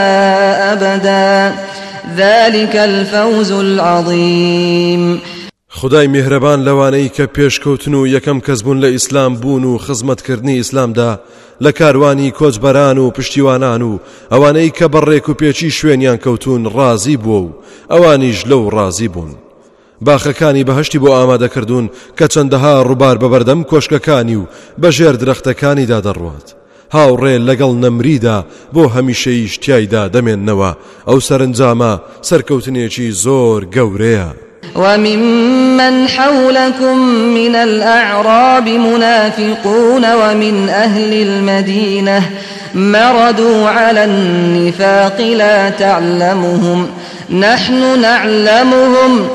أبدا ذلك الفوز العظيم. خدای میهرەبان لەوانەی کە پێشکەوتن و یەکەم کەس بوون لە ئیسلام بوون و خزمەتکردنی ئیسلامدا لە کاروانی کۆچبەران و پشتیوانان و ئەوانەی کە بەڕێک و پێچی شوێنیان کەوتون ڕازی بووە و ئەوانیش لەو ڕازی بوون. باخەکانی بەهشتی بۆ ئامادەکردوون کە چەندەها ڕووبار بەبەردەم کۆشکەکانی و بەژێر درەختەکانیدا دەڕوات. هاوڕێ لەگەڵ نەمریدا بۆ هەمیشەیی شتیایدا دەمێننەوە. ئەو سەرنجامە سەرکەوتنێکی زۆر گەورەیە. وممن حولكم من الأعراب منافقون ومن أهل المدينة مردوا على النفاق لا تعلمهم نحن نعلمهم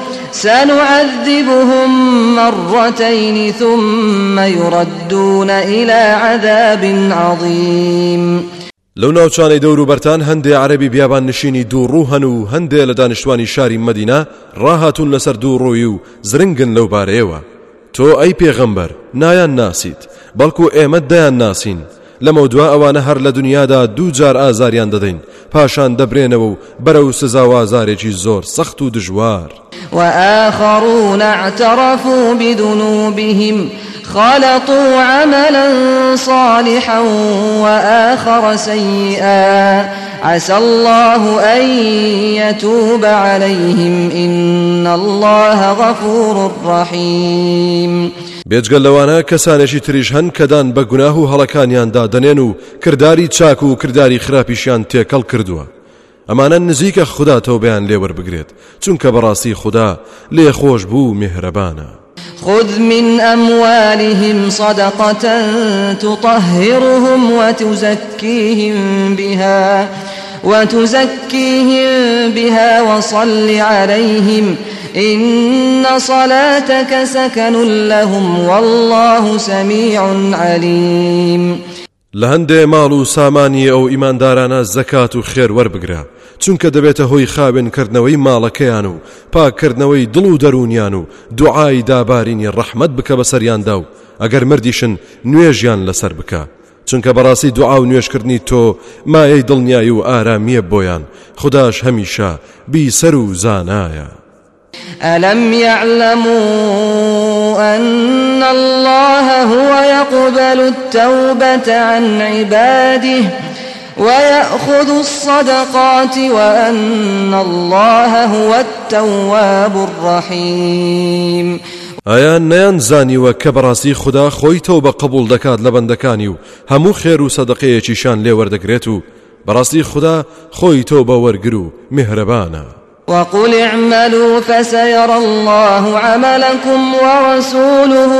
سنعذبهم مرتين ثم يردون إلى عذاب عظيم. لو ناوچانەی دەور و بەرتان هەندێ عەرەبی بیابان نشینی دوو ڕوو هەن و هەندێ لە دانیشتوانی شاری مەدینە ڕاهاتون لەسەر دوو ڕووی و زرنگن لەو بارەیەوە. تۆ ئەی پێغەمبەر نایان ناسیت بەڵکو ئێمە دەیان ناسین. لەمە دووە ئەوانە هەر لە دنیادا دوو جار ئازاریان دەدەین پاشان دەبرێنەوە و بەرەو سزا و ئازارێکی زۆر سەخت و دژوار. وآخرون اعترفوا بذنوبهم خلطوا عملا صالحا وآخر سيئا عسى الله أن يتوب عليهم إن الله غفور رحيم. بێجگەل لەوانە کەسانێکی تریش هەن کەدان بە گوناه و هەڵەکانیاندا دەنێن و کردداری چاک و کردداری خراپیشیان تێکەڵ کردووە. ئەمانە نزیکە خوددا تەوبەیان لێوەربگرێت چونکە بەڕاستی خوددا لێخۆش بوو میهرەبانە. خذ من أموالهم صدقة تطهرهم وتزكيهم بها وتزكيهم بها وصل عليهم إن صلاتك سكن لهم والله سميع عليم. لهندێ ماڵ و سامانی ئەو ئیماندارانە زەکات و خێر وەربگرە چونکە دەبێتە هۆی خاوێنکردنەوەی ماڵەکەیان و پاکردنەوەی دڵ و دەرونیان و دوعای دابارینی ڕەحمەت بکە بەسەریاندا و ئەگەر مردیشن نوێژیان لەسەر بکە چونکە بەڕاستی دوعا و نوێژکردنی تۆ مایەی دڵنیایی و ئارامیە بۆیان. خوداش هەمیشە بیسەر و زانایە. ألم يعلموا أن الله هو يقبل التوبة عن عباده ويأخذ الصدقات وأن الله هو التواب الرحيم. ئایا نەیان زانیوە کە بەڕاستی خوددا خۆی تەوبە قبول دەکات لە بەندەکانی و هەموو خێر و سەدەقەیەکیشان لێوەردەگرێت و بەڕاستی خوددا خۆی تۆ بە وەرگر و میهرەبانە. وقل اعملوا فسيرى الله عملكم ورسوله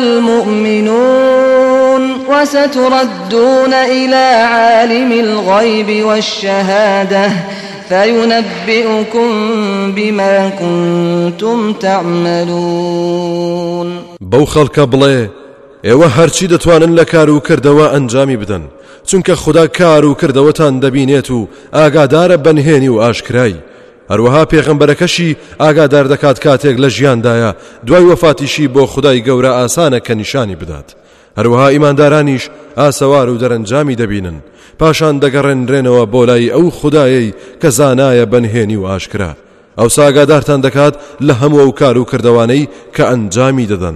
والمؤمنون وستردون إلى عالم الغيب والشهادة فينبئكم بما كنتم تعملون. بەو خەڵکە بڵێ ئێوە هەرچی دەتوانن لە کار و کردەوە ئەنجامی بدەن، چونکە خوددا کار و کردەوەتان دەبینێت و ئاگادارە بەنهێنی و ئاشکرای. هەروەها پێغەمبەرەکەشی ئاگادار دەکات کاتێک لە ژیاندایە دوای وەفاتیشی بۆ خودای گەورە ئاسانە کە نیشانی بدات. هەروەها ئیماندارانیش ئاسەوار و دەرەنجامی دەبینن، پاشان دەگەڕێنرێنەوە بۆ لای ئەو خودایەی کە زانایە بەنهێنی و ئاشکرا. ئەو ساگادارتان دەکات لە هەموو ئەو کار و کردەوانەی کە ئەنجامی دەدەن.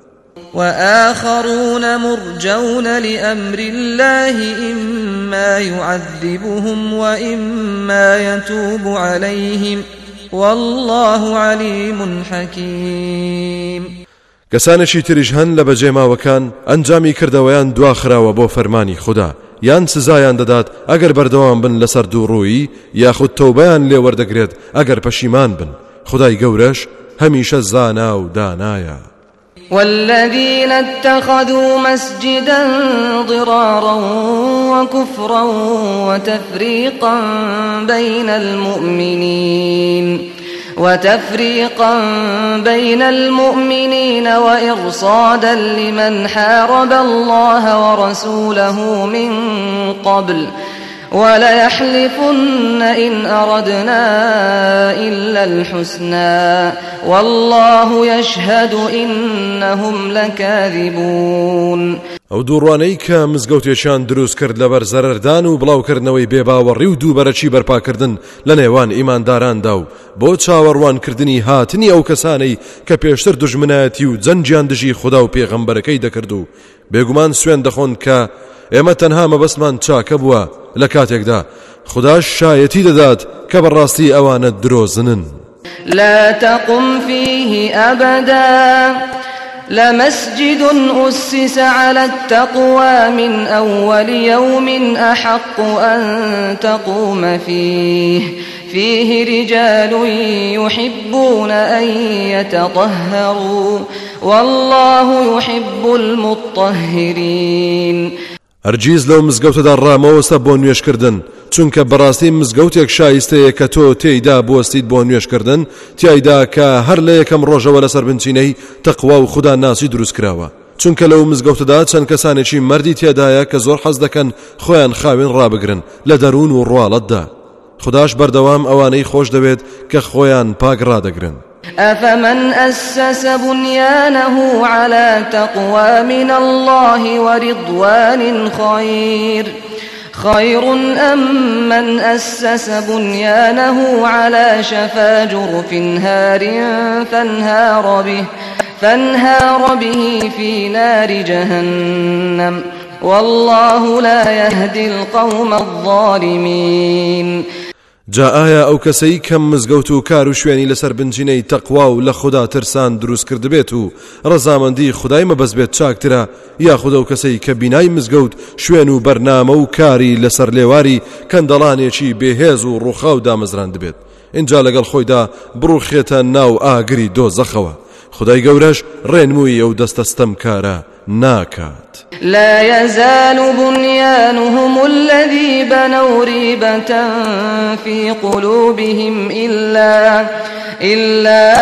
وآخرون مرجون لأمر الله إما يعذبهم وإما يتوب عليهم والله عليم حكيم. کەسانێکی تریش هەن لە بەجێماوەکان ئەنجامی کردەوەیان دواخراوە بۆ فەرمانی خوددا، یان سزایان دەدات ئەگەر بەردەوام بن لەسەر دووڕووی، یاخود تەوبەیان لێ وەردەگرێت ئەگەر پەشیمان بن. خودای گەورەش هەمیشە زانا و دانایە. والذين اتخذوا مسجدا ضرارا وكفرا وتفريقا بين المؤمنين وتفريقا بين المؤمنين وإرصادا لمن حارب الله ورسوله من قبل وليحلفن إن أردنا إلا الحسنى والله يشهد إنهم لكاذبون. ئەو دووڕوانەی کە مزگەوتێکیان دروست کرد لەبەر زەرەردان و بڵاوکردنەوەی بێباوەڕی و دووبەرەچی بەرپاکردن لە نێوان ئیمانداراندا و بۆ چاوەڕوانکردنی هاتنی ئەو کەسانەی کە پێشتر دوژمنایەتی و جەنجیان دژی خوددا و پێغەمبەرەکەی دەکرد و بێگومان سوێن دەخۆن کە ئێمە تەنها مەبەستمان چاکە بووە لە کاتێکدا خودداش شایەتی دەدات کە بەڕاستی ئەوانە درۆزنن. لا تقم فيه أبدا لمسجد أسس على التقوى من أول يوم أحق أن تقوم فيه فيه رجال يحبون أن يتطهروا والله يحب المطهرين. هەرگیز لەو مزگەوتەدا ڕامەوەستە بۆ نوێشکردن، چونکە بەڕاستی مزگەوتێک شایستەیە کە تۆ تێیدا بوەستیت بۆ نوێشکردن، تیایدا کە هەر لە یەکەم ڕۆژەوە لەسەر بنچینەی تەقوا و خوددا ناسی دروست کراوە. چونکە لەو مزگەوتەدا چەند کەسانێکی مەردی تێدایە کە زۆر حەز دەکەن خۆیان خاوێن ڕابگرن لە دەروون و ڕواڵەتدا. خودداش بەردەوام ئەوانەی خۆش دەوێت کە خۆیان پاک ڕادەگرن. أفمن أسس بنيانه على تقوى من الله ورضوان خير خير أم من أسس بنيانه على شفا جرف هار فانهار به فانهار به في نار جهنم والله لا يهدي القوم الظالمين. جا ئایا ئەو کەسەی کەم مزگەوت و کار و شوێنی لەسەر بنجینەی تەقوا و لە خوددا ترسان دروست کرد بێت و ڕەزامەندی خودای مەبەست بێت چاکترە، یاخود ئەو کەسەی کە بینای مزگەوت شوێن و بەرنامە و کاری لەسەر لێواری کەندەڵانێکی بێهێز و ڕووخاو دامەزراند بێت، اینجا لەگەڵ خۆیدا بڕوخێتە ناو ئاگری دۆزەخەوە. خودای گەورەش ڕێنمووی ئەو دەستەستەم کارە ناکات. لا يزال بنيانهم الذي بنوا ريبة في قلوبهم إلا إلا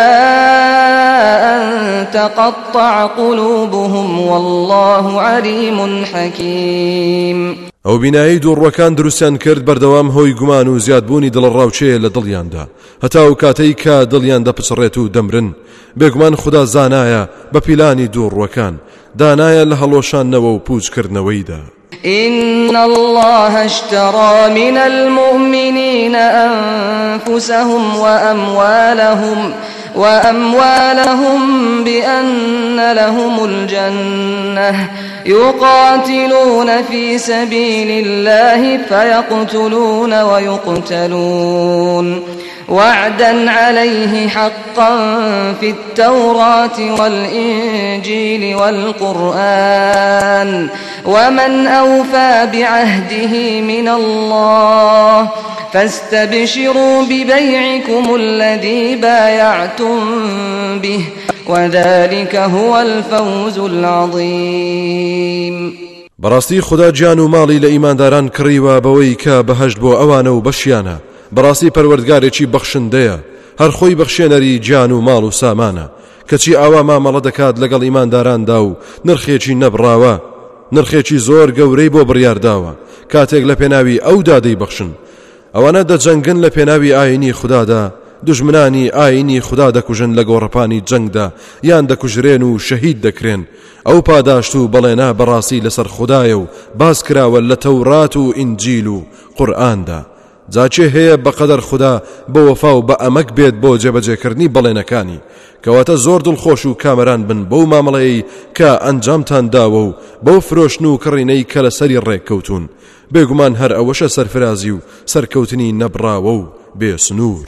أن تقطع قلوبهم والله عليم حكيم. ئەو بینایی دووڕوەکان دروستیان کرد بەردەوام هۆی گومان و زیادبوونی دڵڕاوچەیە لە دڵیاندا، هەتا و کاتەی کە دڵیان دەپچڕێت و دەمرن. بێگومان خوددا زانایە بە پیلانی دووڕوەکان، دانایە لە هەڵۆشانەوە و پوچکردنەوەیدا. إن الله اشترى من المؤمنين أنفسهم وأموالهم وأموالهم بأن لهم الجنة يقاتلون في سبيل الله فيقتلون ويقتلون وعدا عليه حقا في التوراة والإنجيل والقرآن ومن أوفى بعهده من الله فاستبشروا ببيعكم الذي بايعتم به وذلك هو الفوز العظيم. بەڕاستی خدا گیان و ماڵی لە ئیمانداران کڕیوە بەوەی کە بەهەشت بۆ ئەوانە و بەشیانە. بەڕاستی پەروەردگارێکی بەخشندەیە، هەر خۆی بەخشێنەری گیان و ماڵ و سامانە، کەچی ئاوا مامەڵە دەکات لەگەڵ ئیمانداراندا و نرخێکی نەبڕاوە، نرخێکی زۆر گەورەی بۆ بڕیارداوە کاتێک لە پێناوی ئەو دادەی بەخشن. ئەوانە دەجەنگن لە پێناوی ئاینی خوددادا، دژمنانی ئاینی خوددا دەکوژن لە گۆڕەپانی جەنگدا یان دەکوژرێن و شەهید دەکرێن. ئەو پاداشت و بەڵێنا بەڕاستی لەسەر خوددایە و باس کراوە لە تەورات و ئینجیل و قورئاندا. جاچێ هەیە بەقەدەر خوددا بە وەفا و بە ئەمەک بێت بۆ جێبەجێکردنی بەڵێنەکانی، کەواتە زۆر دڵخۆش و کامەران بن بەو مامەڵەیەی کە ئەنجامتان داوە و بەو فرۆشن و کڕینەی کە لە سەری ڕێککەوتون. بێگومان هەر ئەوەشە سەرفرازی و سەرکەوتنی نەبڕاوە و بێسنوور.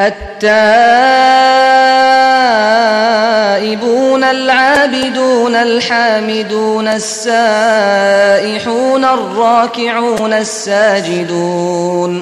التائبون العابدون الحامدون السائحون الراكعون الساجدون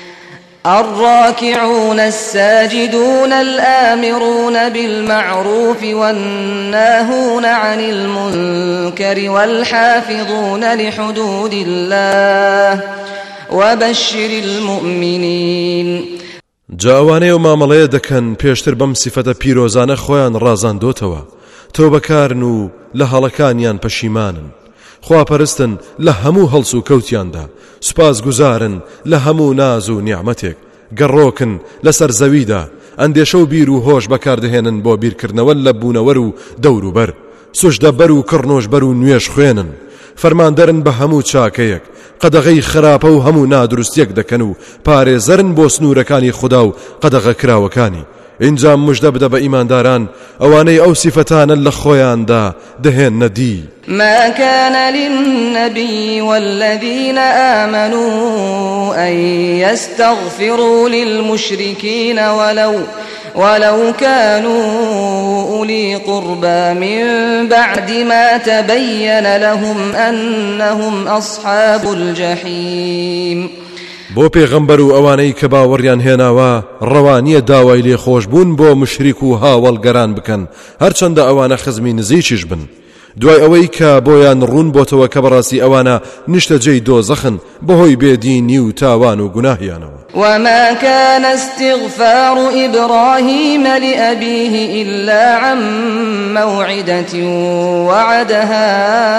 الراكعون الساجدون الآمرون بالمعروف والناهون عن المنكر والحافظون لحدود الله وبشر المؤمنين. جاوانەیە و مامەڵەیە دەکەن پێشتر بەم سیفەتە پیرۆزانە خۆیان ڕازاندۆتەوە، تۆبەکارن و لە هەڵەکانیان پەشیمانن، خواپەرستن لە هەموو هەڵس و کەوتیاندا، سوپاس گوزارن لە هەموو ناز و نیعمەتێک، گەڕۆکن لەسەر زەویدا، ئەندێشە و بیر و هۆش بەکاردەهێنن بۆ بیرکردنەوە لە بوونەوەر و دەوروبەر، سوشدەبەر و کڕنۆژبەر و نوێش خوێنن، فەرماندەرن بە هەموو چاکەیەک، قەدەغەی خراپە و هەموو نادروستیەک دەکەن و پارێزەرن بۆ سنوورەکانی خوددا و قەدەغە کراوەکانی. اینجا مژدە بدە بە ئیمانداران ئەوانەی ئەو سیفەتانە لە خۆیاندا دەهێننە دی. ما كان للنبي والذين آمنوا أن يستغفروا للمشركين ولو ولو كانوا أولي قربى من بعد ما تبين لهم أنهم أصحاب الجحيم. بۆ پێغەمبەر و ئەوانەی کە باوەڕیان هێناوە ڕەوانیە داوای لێخۆشبوون بۆ مشریک و هاوڵگەران بکەن، هەرچەندە ئەوانە خزمی نزیکیش بن، دوای ئەوەی کە بۆیان ڕوون بۆتەوە کە بەڕاستی ئەوانە نیشتەجێی دۆزەخن بەهۆی بێدینی و تاوان و گوناهیانەوە. وما كان استغفار إبراهيم لأبيه إلا عن موعدة وعدها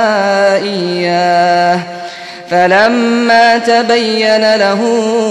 إياه فلما تبين له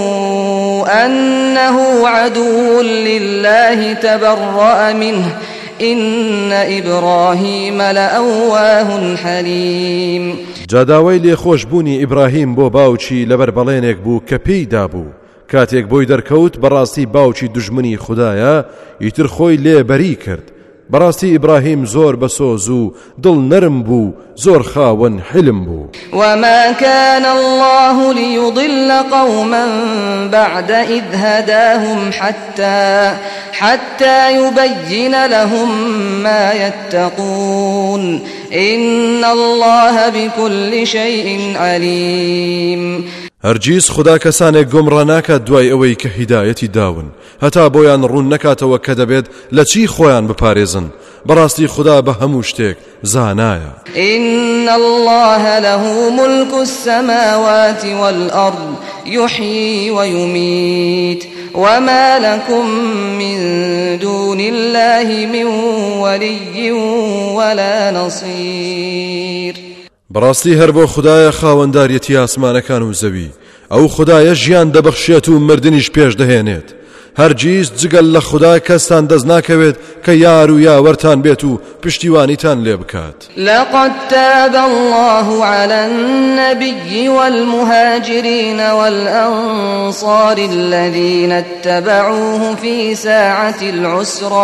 أنه عدو لله تبرأ منه إن إبراهيم لأواه حليم. جاداوەی لێخۆشبوونی ئیبراهیم بۆ باوکی لەبەر بەڵێنێک بوو کە پێیدا بوو، کاتێک بۆی دەرکەوت بەڕاستی باوکی دژمنی خوددایە، ئیتر خۆی لێبەری کرد. بەڕاستی ئیبراهیم زۆر بەسۆز و دڵ نەرم بوو، زۆر خاوەن حلم بوو. وما كان الله ليضل قوما بعد إذ هداهم حتى حتى يبين لهم ما يتقون إن الله بكل شيء عليم. هەرگیز خدا کەسانێک گۆمڕە ناکات دوای ئەوەی کە هیدایەتی داون، هەتا بۆیان ڕوون نەکاتەوە کە دەبێت لە چی خۆیان بپارێزن. بەڕاستی خدا بە هەموو شتێک زانایە. إن الله له ملك السماوات والأرض يحيي ويميت وما لكم من دون الله من ولي ولا نصير. بەڕاستی هەر بۆ خدایە خاوەنداریەتی ئاسمانەکان و زەوی، ئەو خدایە ژیان دەبەخشێت و مردنیش پێش دەهێنێت. هەرگیز جگەل لە خدا کەستان دەست ناکەوێت کە یار و یاوەرتان بێت و پشتیوانیتان لێ بکات. لقد تاب الله على النبي والمهاجرين والأنصار الذين اتبعوه في ساعة العسرة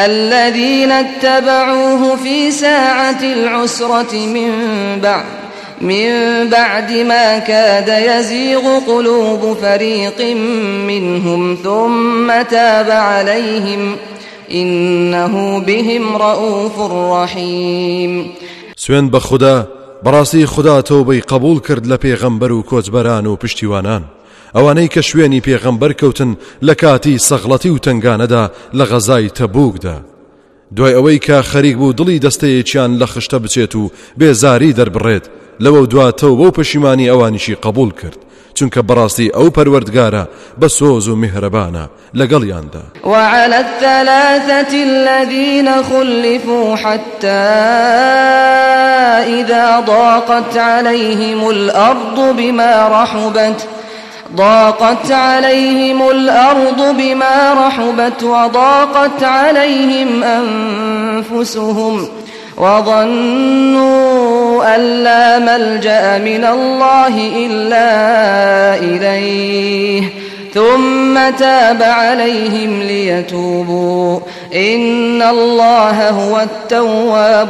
الذين اتبعوه في ساعة العسرة من بعد من بعد ما كاد يزيغ قلوب فريق منهم ثم تاب عليهم إنه بهم رؤوف رحيم. سوێن بە خوددا، بەڕاستی خوددا تۆبەی قبول کرد لە پێغەمبەر و کۆچبەران و پشتیوانان، ئەوانەی کە شوێنی پێغەمبەر کەوتن لە کاتی سەغڵەتی و تنگانەدا لە غەزای تەبوکدا، دوای ئەوەی کە خەریک بوو دڵی دەستەیەکیان لە خشتە بچێت و بێزاری دەربڕێت، لەوە دواتەوە بۆ پەشیمانی ئەوانیشی قبول کرد، چونکە بەڕاستی ئەو پەروەردگارە بە سۆز و میهرەبانە لەگەڵیاندا. وعلى الثلاثة الذين خلفوا حتى إذا ضاقت عليهم الأرض بما رحبت ضاقت عليهم الأرض بما رحبت وضاقت عليهم أنفسهم وظنوا أن لا ملجأ من الله إلا إليه ثم تاب عليهم ليتوبوا إن الله هو التواب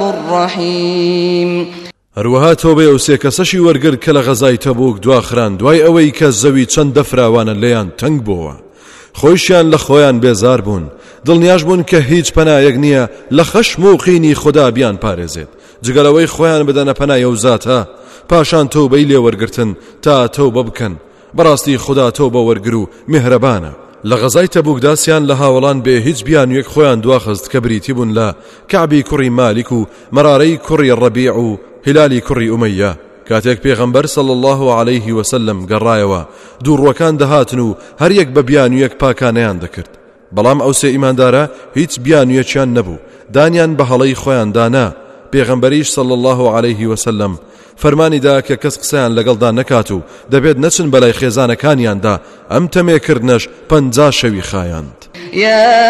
الرحيم. هەروەها تۆبەی ئەو سێ کەسەشی وەرگرت کە لە غەزای تەبوک دواخران دوای ئەوەی کە زەوی چەند دەفراوانە لێیان تەنگ بووە، خۆیشیان لە خۆیان بێزار بوون، دڵنیاش بوون کە هیچ پەنایەک نییە لە خەشم و قینی خوددا بیان پارێزێت جگەلەوەی خۆیان بدەنە پەنای ئەو زاتە، پاشان تۆبەی لێ وەرگرتن تا تۆبە بکەن. بەڕاستی خوددا تۆبە وەرگر و میهرەبانە. لە غەزای تەبوکدا سیان لە هاوڵان بێ هیچ بیانوێک خۆیان دواخست کە بریتی بوون لە کەعبی کوڕی مالیک و مەرارەی کوڕی ڕەبیع و هیلالی کوڕی ئومەیە. کاتێک پێغەمبەر صلی الله عليه وسلم گەڕایەوە، دووڕوەکان دەهاتن و هەر یەک بە بیانوێک پاکانەیان دەکرد، بەڵام ئەو سێ ئیماندارە هیچ بیانوێکیان نەبوو، دانیان بە هەڵەی خۆیان دانا. پێغەمبەریش صلی الله عليه وسلم فەرمانی دا کە کەس قسەیان لەگەڵدا نەکات و دەبێت نەچن بەلای خێزانەکانیاندا، ئەم تەمێکردنەش پەنجا شەوی خایاند. يا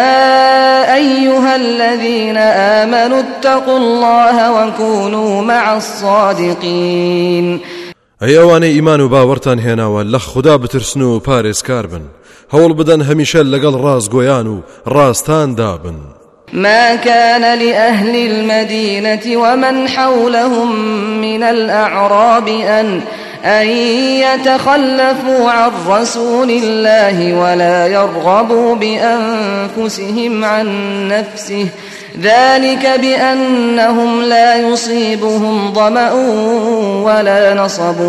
أيها الذين آمنوا اتقوا الله وكونوا مع الصادقين. ئەی ئەوانەی ئیمان و باوەڕتان هێناوە لە خوددا بترسن و پارێزکار بن، هەوڵ بدەن هەمیشە لەگەڵ ڕاستگۆیان و ڕاستاندا بن. ما كان لأهل المدينة ومن حولهم من الأعراب أن أن يتخلفوا عن رسول الله ولا يرغبوا بأنفسهم عن نفسه ذلك بأنهم لا يصيبهم ظمأ ولا نصب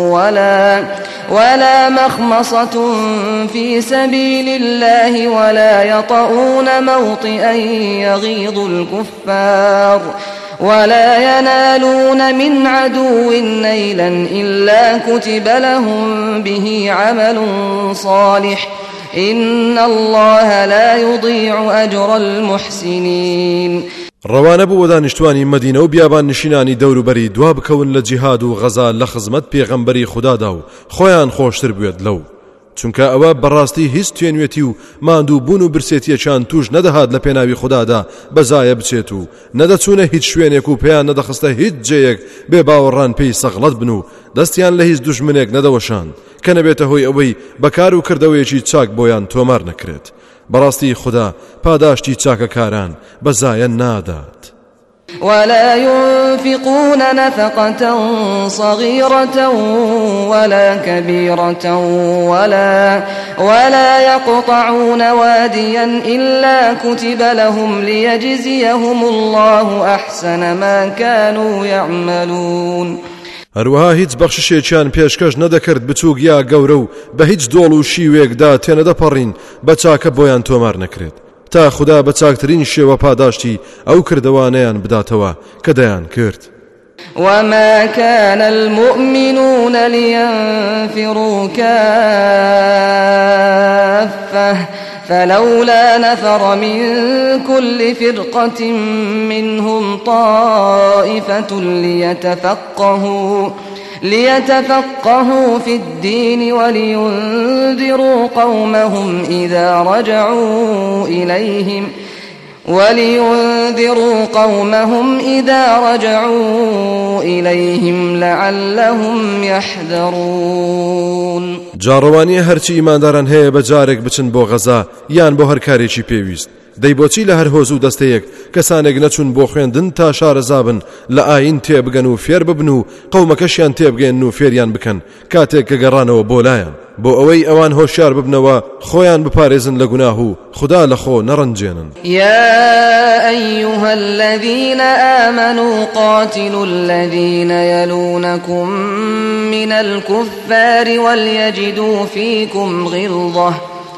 ولا ولا مخمصة في سبيل الله ولا يطؤون موطئا يغيظ الكفار ولا ينالون من عدو نيلا إلا كتب لهم به عمل صالح إن الله لا يضيع أجر المحسنين. ڕەوانە بوو دانیشتوانی مەدینە و بیابان نشینانی دەوروبەری دوا بکەون لە جیهاد و غەزا لە خزمەت پێغەمبەری خوددادا و خۆیان خۆشتر بوێت لەو، چونکە ئەوە بەڕاستی هیچ توێنوێتی و ماندوو بوون و برسێتیەکان توش نەدەهات لە پێناوی خوددادا بەزایە بچێت و نەدەچوونە هیچ شوێنێک و پێیان نەدەخستە هیچ جێیەک بێ باوەڕان پێی سەغڵەت بن و دەستیان لە هیچ دوژمنێک نەدەوەشان کە نەبێتە هۆی ئەوەی بەکار و کردەوەیەکی چاک بۆیان تۆمار نەکرێت. بەڕاستی خوددا پاداشتی چاکەکاران بەزایە نادات. ولا ينفقون نفقة صغيرة ولا كبيرة ولا ولا يقطعون واديا إلا كتب لهم ليجزيهم الله أحسن ما كانوا يعملون. هەروەها هیچ بەخششێکیان پێشکەش نەدەکرد بچووک یا گەورە و بە هیچ دۆڵ و شیوێکدا تێنەدەپەڕین بە چاکە بۆیان تۆمار نەکرێت تا خوددا بە چاکترین شێوە پاداشتی ئەو کردەوانەیان بداتەوە کە دەیان کرد. وما كان المؤمنون لينفروا كافة فلولا نفر من كل فرقة منهم طائفة ليتفقهوا ليتفقهوا في الدين ولينذروا قومهم إذا رجعوا إليهم ولينذروا قومهم إذا رجعوا إليهم لعلهم يحذرون. جاڕەوانی هەرچی ئیمانداران هەیە بە جارێک بچن بۆ غەزا یان بۆ هەر کارێکی پێویست. دەی بۆچی لە هەر هۆز و دەستەیەک کەسانێک نەچون بۆ خوێندن تا شارەزابن لە ئاین تێبگەن و فێر ببن و قەومەکەشیان تێبگەن و فێریان بکەن کاتێک کە گەڕانەوە بۆ لایەن بۆ ئەوەی ئەوان هۆشیار ببنەوە خۆیان بپارێزن لە گوناه و خدا لە خۆ نەڕەنجێنن. يا أيها الذين آمنوا قاتلوا الذين يلونكم من الكفار وليجدوا فيكم غلظة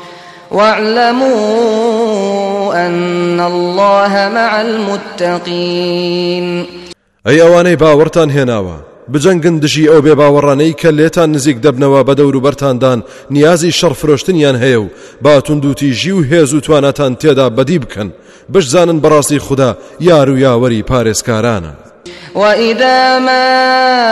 واعلموا أن الله مع المتقين. أي أواني باورتان هناوا بجنگن دژی ئەو بێ باوەڕانەی کە لێتان نزیک دەبنەوە بە دەور و بەرتاندان نیازی شەڕ فرۆشتنیان هەیە و با توندوتیژی و هێز و تواناتان تێدا بەدی بکەن بشزانن بەڕاستی خوددا یار و یاوەری پارێزکارانە. وإذا ما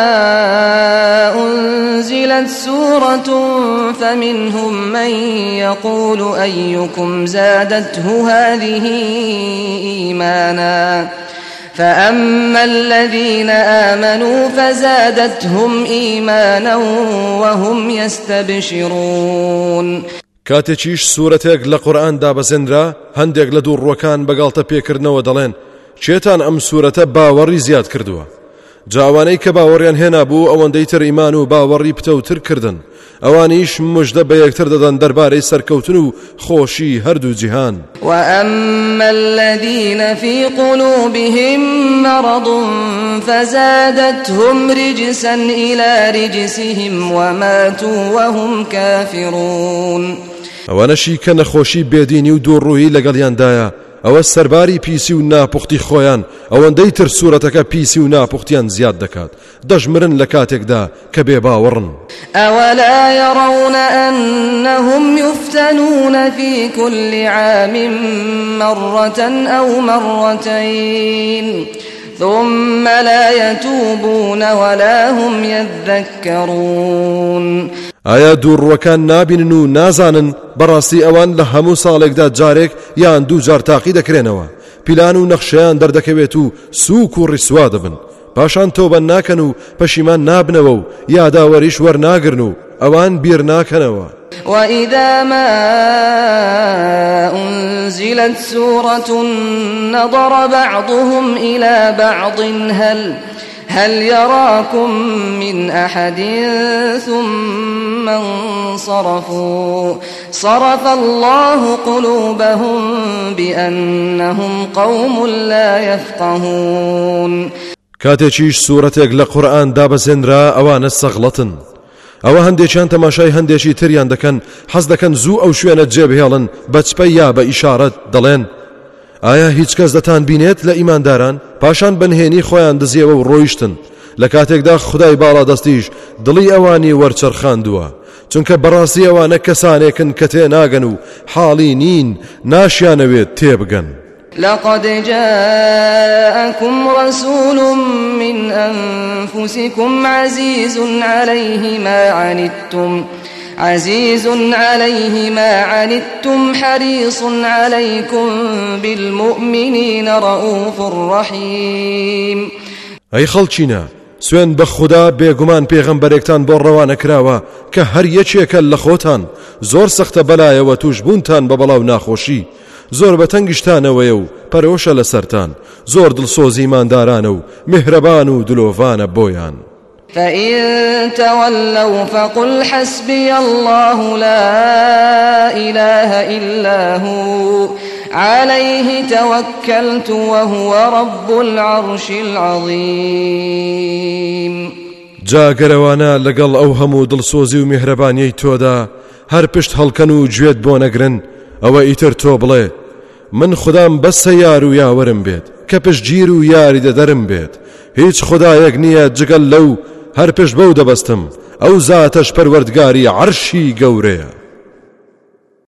أنزلت سورة فمنهم من يقول أيكم زادته هذه إيمانا فأما الذين آمنوا فزادتهم إيمانا وهم يستبشرون. کاتێکیش سوورەتێک لە قورئان دابەزێنرا هەندێک لە دووڕوەکان بەگاڵتە پێکردنەوە دەڵێن چێتان ئەم سوورەتە باوەڕی زیاد کردووە. جاوانەی کە باوەڕیان هێنا بوو ئەوەندەی تر ئیمان و باوەڕی پتەوتر کردن ئەوانیش مژدە بە یەکتر دەدەن دەربارەی سەرکەوتن و خۆشی هەردوو جیهان. وأما الذين في قلوبهم مرض فزادتهم رجسا إلى رجسهم وماتوا وهم كافرون. ئەوانەشی کە نەخۆشی بێدینی و دووڕووی لەگەڵیاندایە ئەوە سەرباری پیسی و ناپوختی خۆیان ئەوەندەی تر سوورەتەکە پیسی و ناپوختیان زیاد دەکات دەژمرن لە کاتێکدا کە بێ باوەڕن. أولا يرون أنهم يفتنون في كل عام مرة أو مرتين ثم لا يتوبون ولا هم يذكرون. ئایا دووڕوەکان نابینن و نازانن بەڕاستی ئەوان لە هەموو ساڵێکدا جارێک یان دوو جار تاقی دەکرێنەوە پیلان و نەخشەیان دەردەکەوێت و سووک و ڕیسوا دەبن پاشان تۆبە ناکەن و پەشیمان نابنەوە و یاداوەریش وەرناگرن و ئەوان بیر ناکەنەوە. وإذا ما أنزلت سورة نظر بعضهم إلى بعض هل هل يراكم من أحد ثم انصرفوا صرف الله قلوبهم بأنهم قوم لا يفقهون. کاتێکیش سوورەتێک لە قورئان دابەزێنرا ئەوانە سەغڵەتن ئەوە هەندێکیان تەماشای هەندێکی تریان دەکەن حەز دەکەن زوو ئەو شوێنە جێبهێڵن بە چپەی یا بە ئیشارەت دەڵێن ئایا هیچ کەس دەتان بینێت لە ئیمانداران پاشان بنهێنی خۆیان دزیەوە و ڕۆیشتن لە کاتێکدا خدای باڵا دەستیش دڵی ئەوانی وەرچەرخاندووە چونکە بەڕاستی ئەوانە کەسانێکن کە تێناگەن و حاڵی نین ناشیانەوێت تێبگەن. لقد جاءكم رسول من أنفسكم عزيز عليه ما عنتم عزيز عليه ما عنتم حريص عليكم بالمؤمنين رؤوف رحيم. أي خەڵچینە سوێن بە خوددا بێگومان پێغەمبەرێکتان بۆ ڕەوانە کراوە کە هەر یەکێکە لە خۆتان زۆر سەختە بەلایەوە توش بوونتان بە بەڵاو ناخۆشی زۆر بە تەنگشتانەوەیە و پەرۆشە لە سەرتان زۆر دڵسۆزی ماندارانە و میهرەبان و دلۆڤانە بۆیان. فإن تولوا فقل حسبي الله لا إله إلا هو عليه توكلت وهو رب العرش العظيم. جاگەرەوانە لەگەڵ ئەو هەموو دڵسۆزی و میهرەبانیەی تۆدا هەر پشت هەڵکەن و گوێت بۆ نەگرن ئەوە ئیتر تۆ بڵێ من خودام بەسە یار و یاوەرم بێت کە پشتگیر و یاری دەدەرم بێت هیچ خودایەک نییە جگەل لەو هەر پشت بەو دەبەستم ئەو زاتەش پەروەردگاری عەرشی گەورەیە.